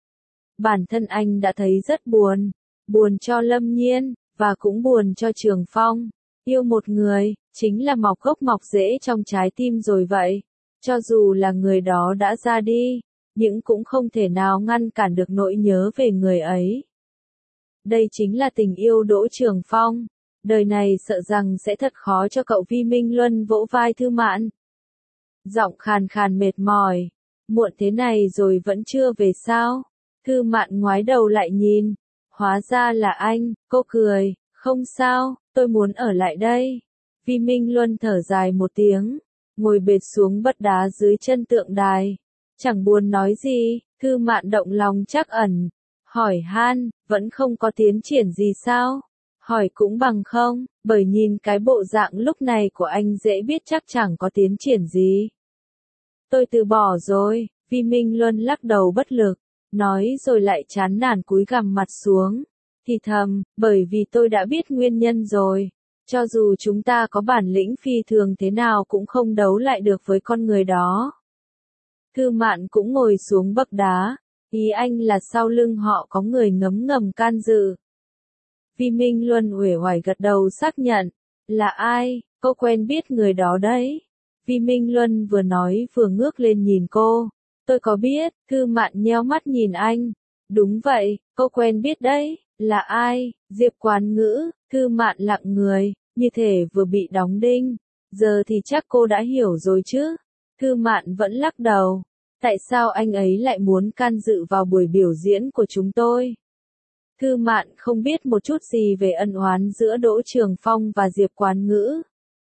Bản thân anh đã thấy rất buồn, buồn cho Lâm Nhiên, và cũng buồn cho Trường Phong. Yêu một người, chính là mọc gốc mọc rễ trong trái tim rồi vậy. Cho dù là người đó đã ra đi, nhưng cũng không thể nào ngăn cản được nỗi nhớ về người ấy. Đây chính là tình yêu Đỗ Trường Phong. Đời này sợ rằng sẽ thật khó cho cậu. Vi Minh Luân vỗ vai Thư Mạn. Giọng khàn khàn mệt mỏi. Muộn thế này rồi vẫn chưa về sao? Thư Mạn ngoái đầu lại nhìn. Hóa ra là anh, cô cười. Không sao, tôi muốn ở lại đây. Vi Minh Luân thở dài một tiếng, ngồi bệt xuống bật đá dưới chân tượng đài. Chẳng buồn nói gì, Thư Mạn động lòng trắc ẩn. Hỏi han, vẫn không có tiến triển gì sao? Hỏi cũng bằng không, bởi nhìn cái bộ dạng lúc này của anh dễ biết chắc chẳng có tiến triển gì. Tôi từ bỏ rồi, Vi Minh Luân lắc đầu bất lực, nói rồi lại chán nản cúi gằm mặt xuống. Thì thầm, bởi vì tôi đã biết nguyên nhân rồi. Cho dù chúng ta có bản lĩnh phi thường thế nào cũng không đấu lại được với con người đó. Thư Mạn cũng ngồi xuống bậc đá. Ý anh là sau lưng họ có người ngấm ngầm can dự. Vi Minh Luân uể oải gật đầu xác nhận. Là ai? Cô quen biết người đó đấy. Vi Minh Luân vừa nói vừa ngước lên nhìn cô. Tôi có biết, Thư Mạn nheo mắt nhìn anh. Đúng vậy, cô quen biết đấy, là ai? Diệp Quán Ngữ. Thư Mạn lặng người, như thể vừa bị đóng đinh. Giờ thì chắc cô đã hiểu rồi chứ. Thư Mạn vẫn lắc đầu. Tại sao anh ấy lại muốn can dự vào buổi biểu diễn của chúng tôi? Thư Mạn không biết một chút gì về ân oán giữa Đỗ Trường Phong và Diệp Quán Ngữ.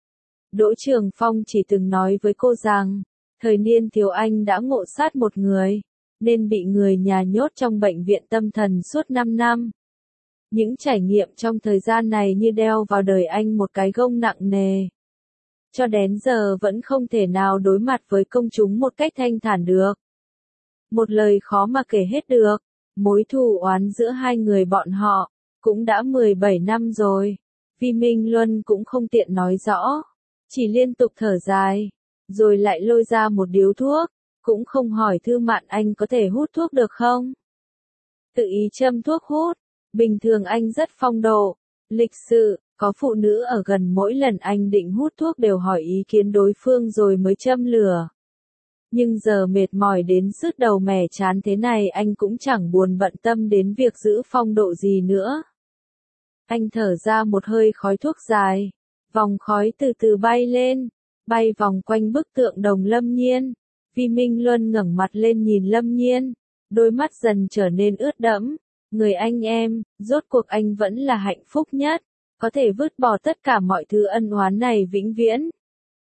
Đỗ Trường Phong chỉ từng nói với cô rằng, thời niên thiếu anh đã ngộ sát một người, nên bị người nhà nhốt trong bệnh viện tâm thần suốt 5 năm. Những trải nghiệm trong thời gian này như đeo vào đời anh một cái gông nặng nề. Cho đến giờ vẫn không thể nào đối mặt với công chúng một cách thanh thản được. Một lời khó mà kể hết được, mối thù oán giữa hai người bọn họ, cũng đã 17 năm rồi. Vi Minh Luân cũng không tiện nói rõ, chỉ liên tục thở dài, rồi lại lôi ra một điếu thuốc, cũng không hỏi Thư Mạn anh có thể hút thuốc được không. Tự ý châm thuốc hút, bình thường anh rất phong độ, lịch sự, có phụ nữ ở gần mỗi lần anh định hút thuốc đều hỏi ý kiến đối phương rồi mới châm lửa. Nhưng giờ mệt mỏi đến sứt đầu mẻ chán thế này anh cũng chẳng buồn bận tâm đến việc giữ phong độ gì nữa. Anh thở ra một hơi khói thuốc dài, vòng khói từ từ bay lên, bay vòng quanh bức tượng đồng Lâm Nhiên. Vi Minh Luân ngẩng mặt lên nhìn Lâm Nhiên, đôi mắt dần trở nên ướt đẫm. Người anh em, rốt cuộc anh vẫn là hạnh phúc nhất, có thể vứt bỏ tất cả mọi thứ ân oán này vĩnh viễn.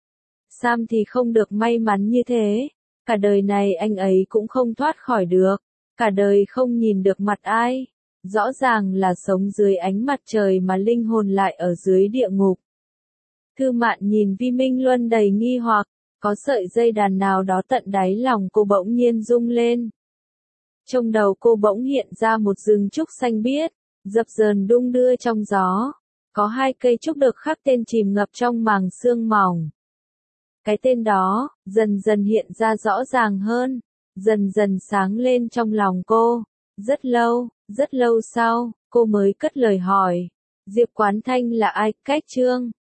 Sam thì không được may mắn như thế, cả đời này anh ấy cũng không thoát khỏi được, cả đời không nhìn được mặt ai. Rõ ràng là sống dưới ánh mặt trời mà linh hồn lại ở dưới địa ngục. Thư Mạn nhìn Vi Minh Luân đầy nghi hoặc, có sợi dây đàn nào đó tận đáy lòng cô bỗng nhiên rung lên. Trong đầu cô bỗng hiện ra một rừng trúc xanh biếc, dập dờn đung đưa trong gió. Có 2 cây trúc được khắc tên chìm ngập trong màng sương mỏng. Cái tên đó, dần dần hiện ra rõ ràng hơn, dần dần sáng lên trong lòng cô. Rất lâu sau, cô mới cất lời hỏi. Diệp Quán Thanh là ai? Cách Trương.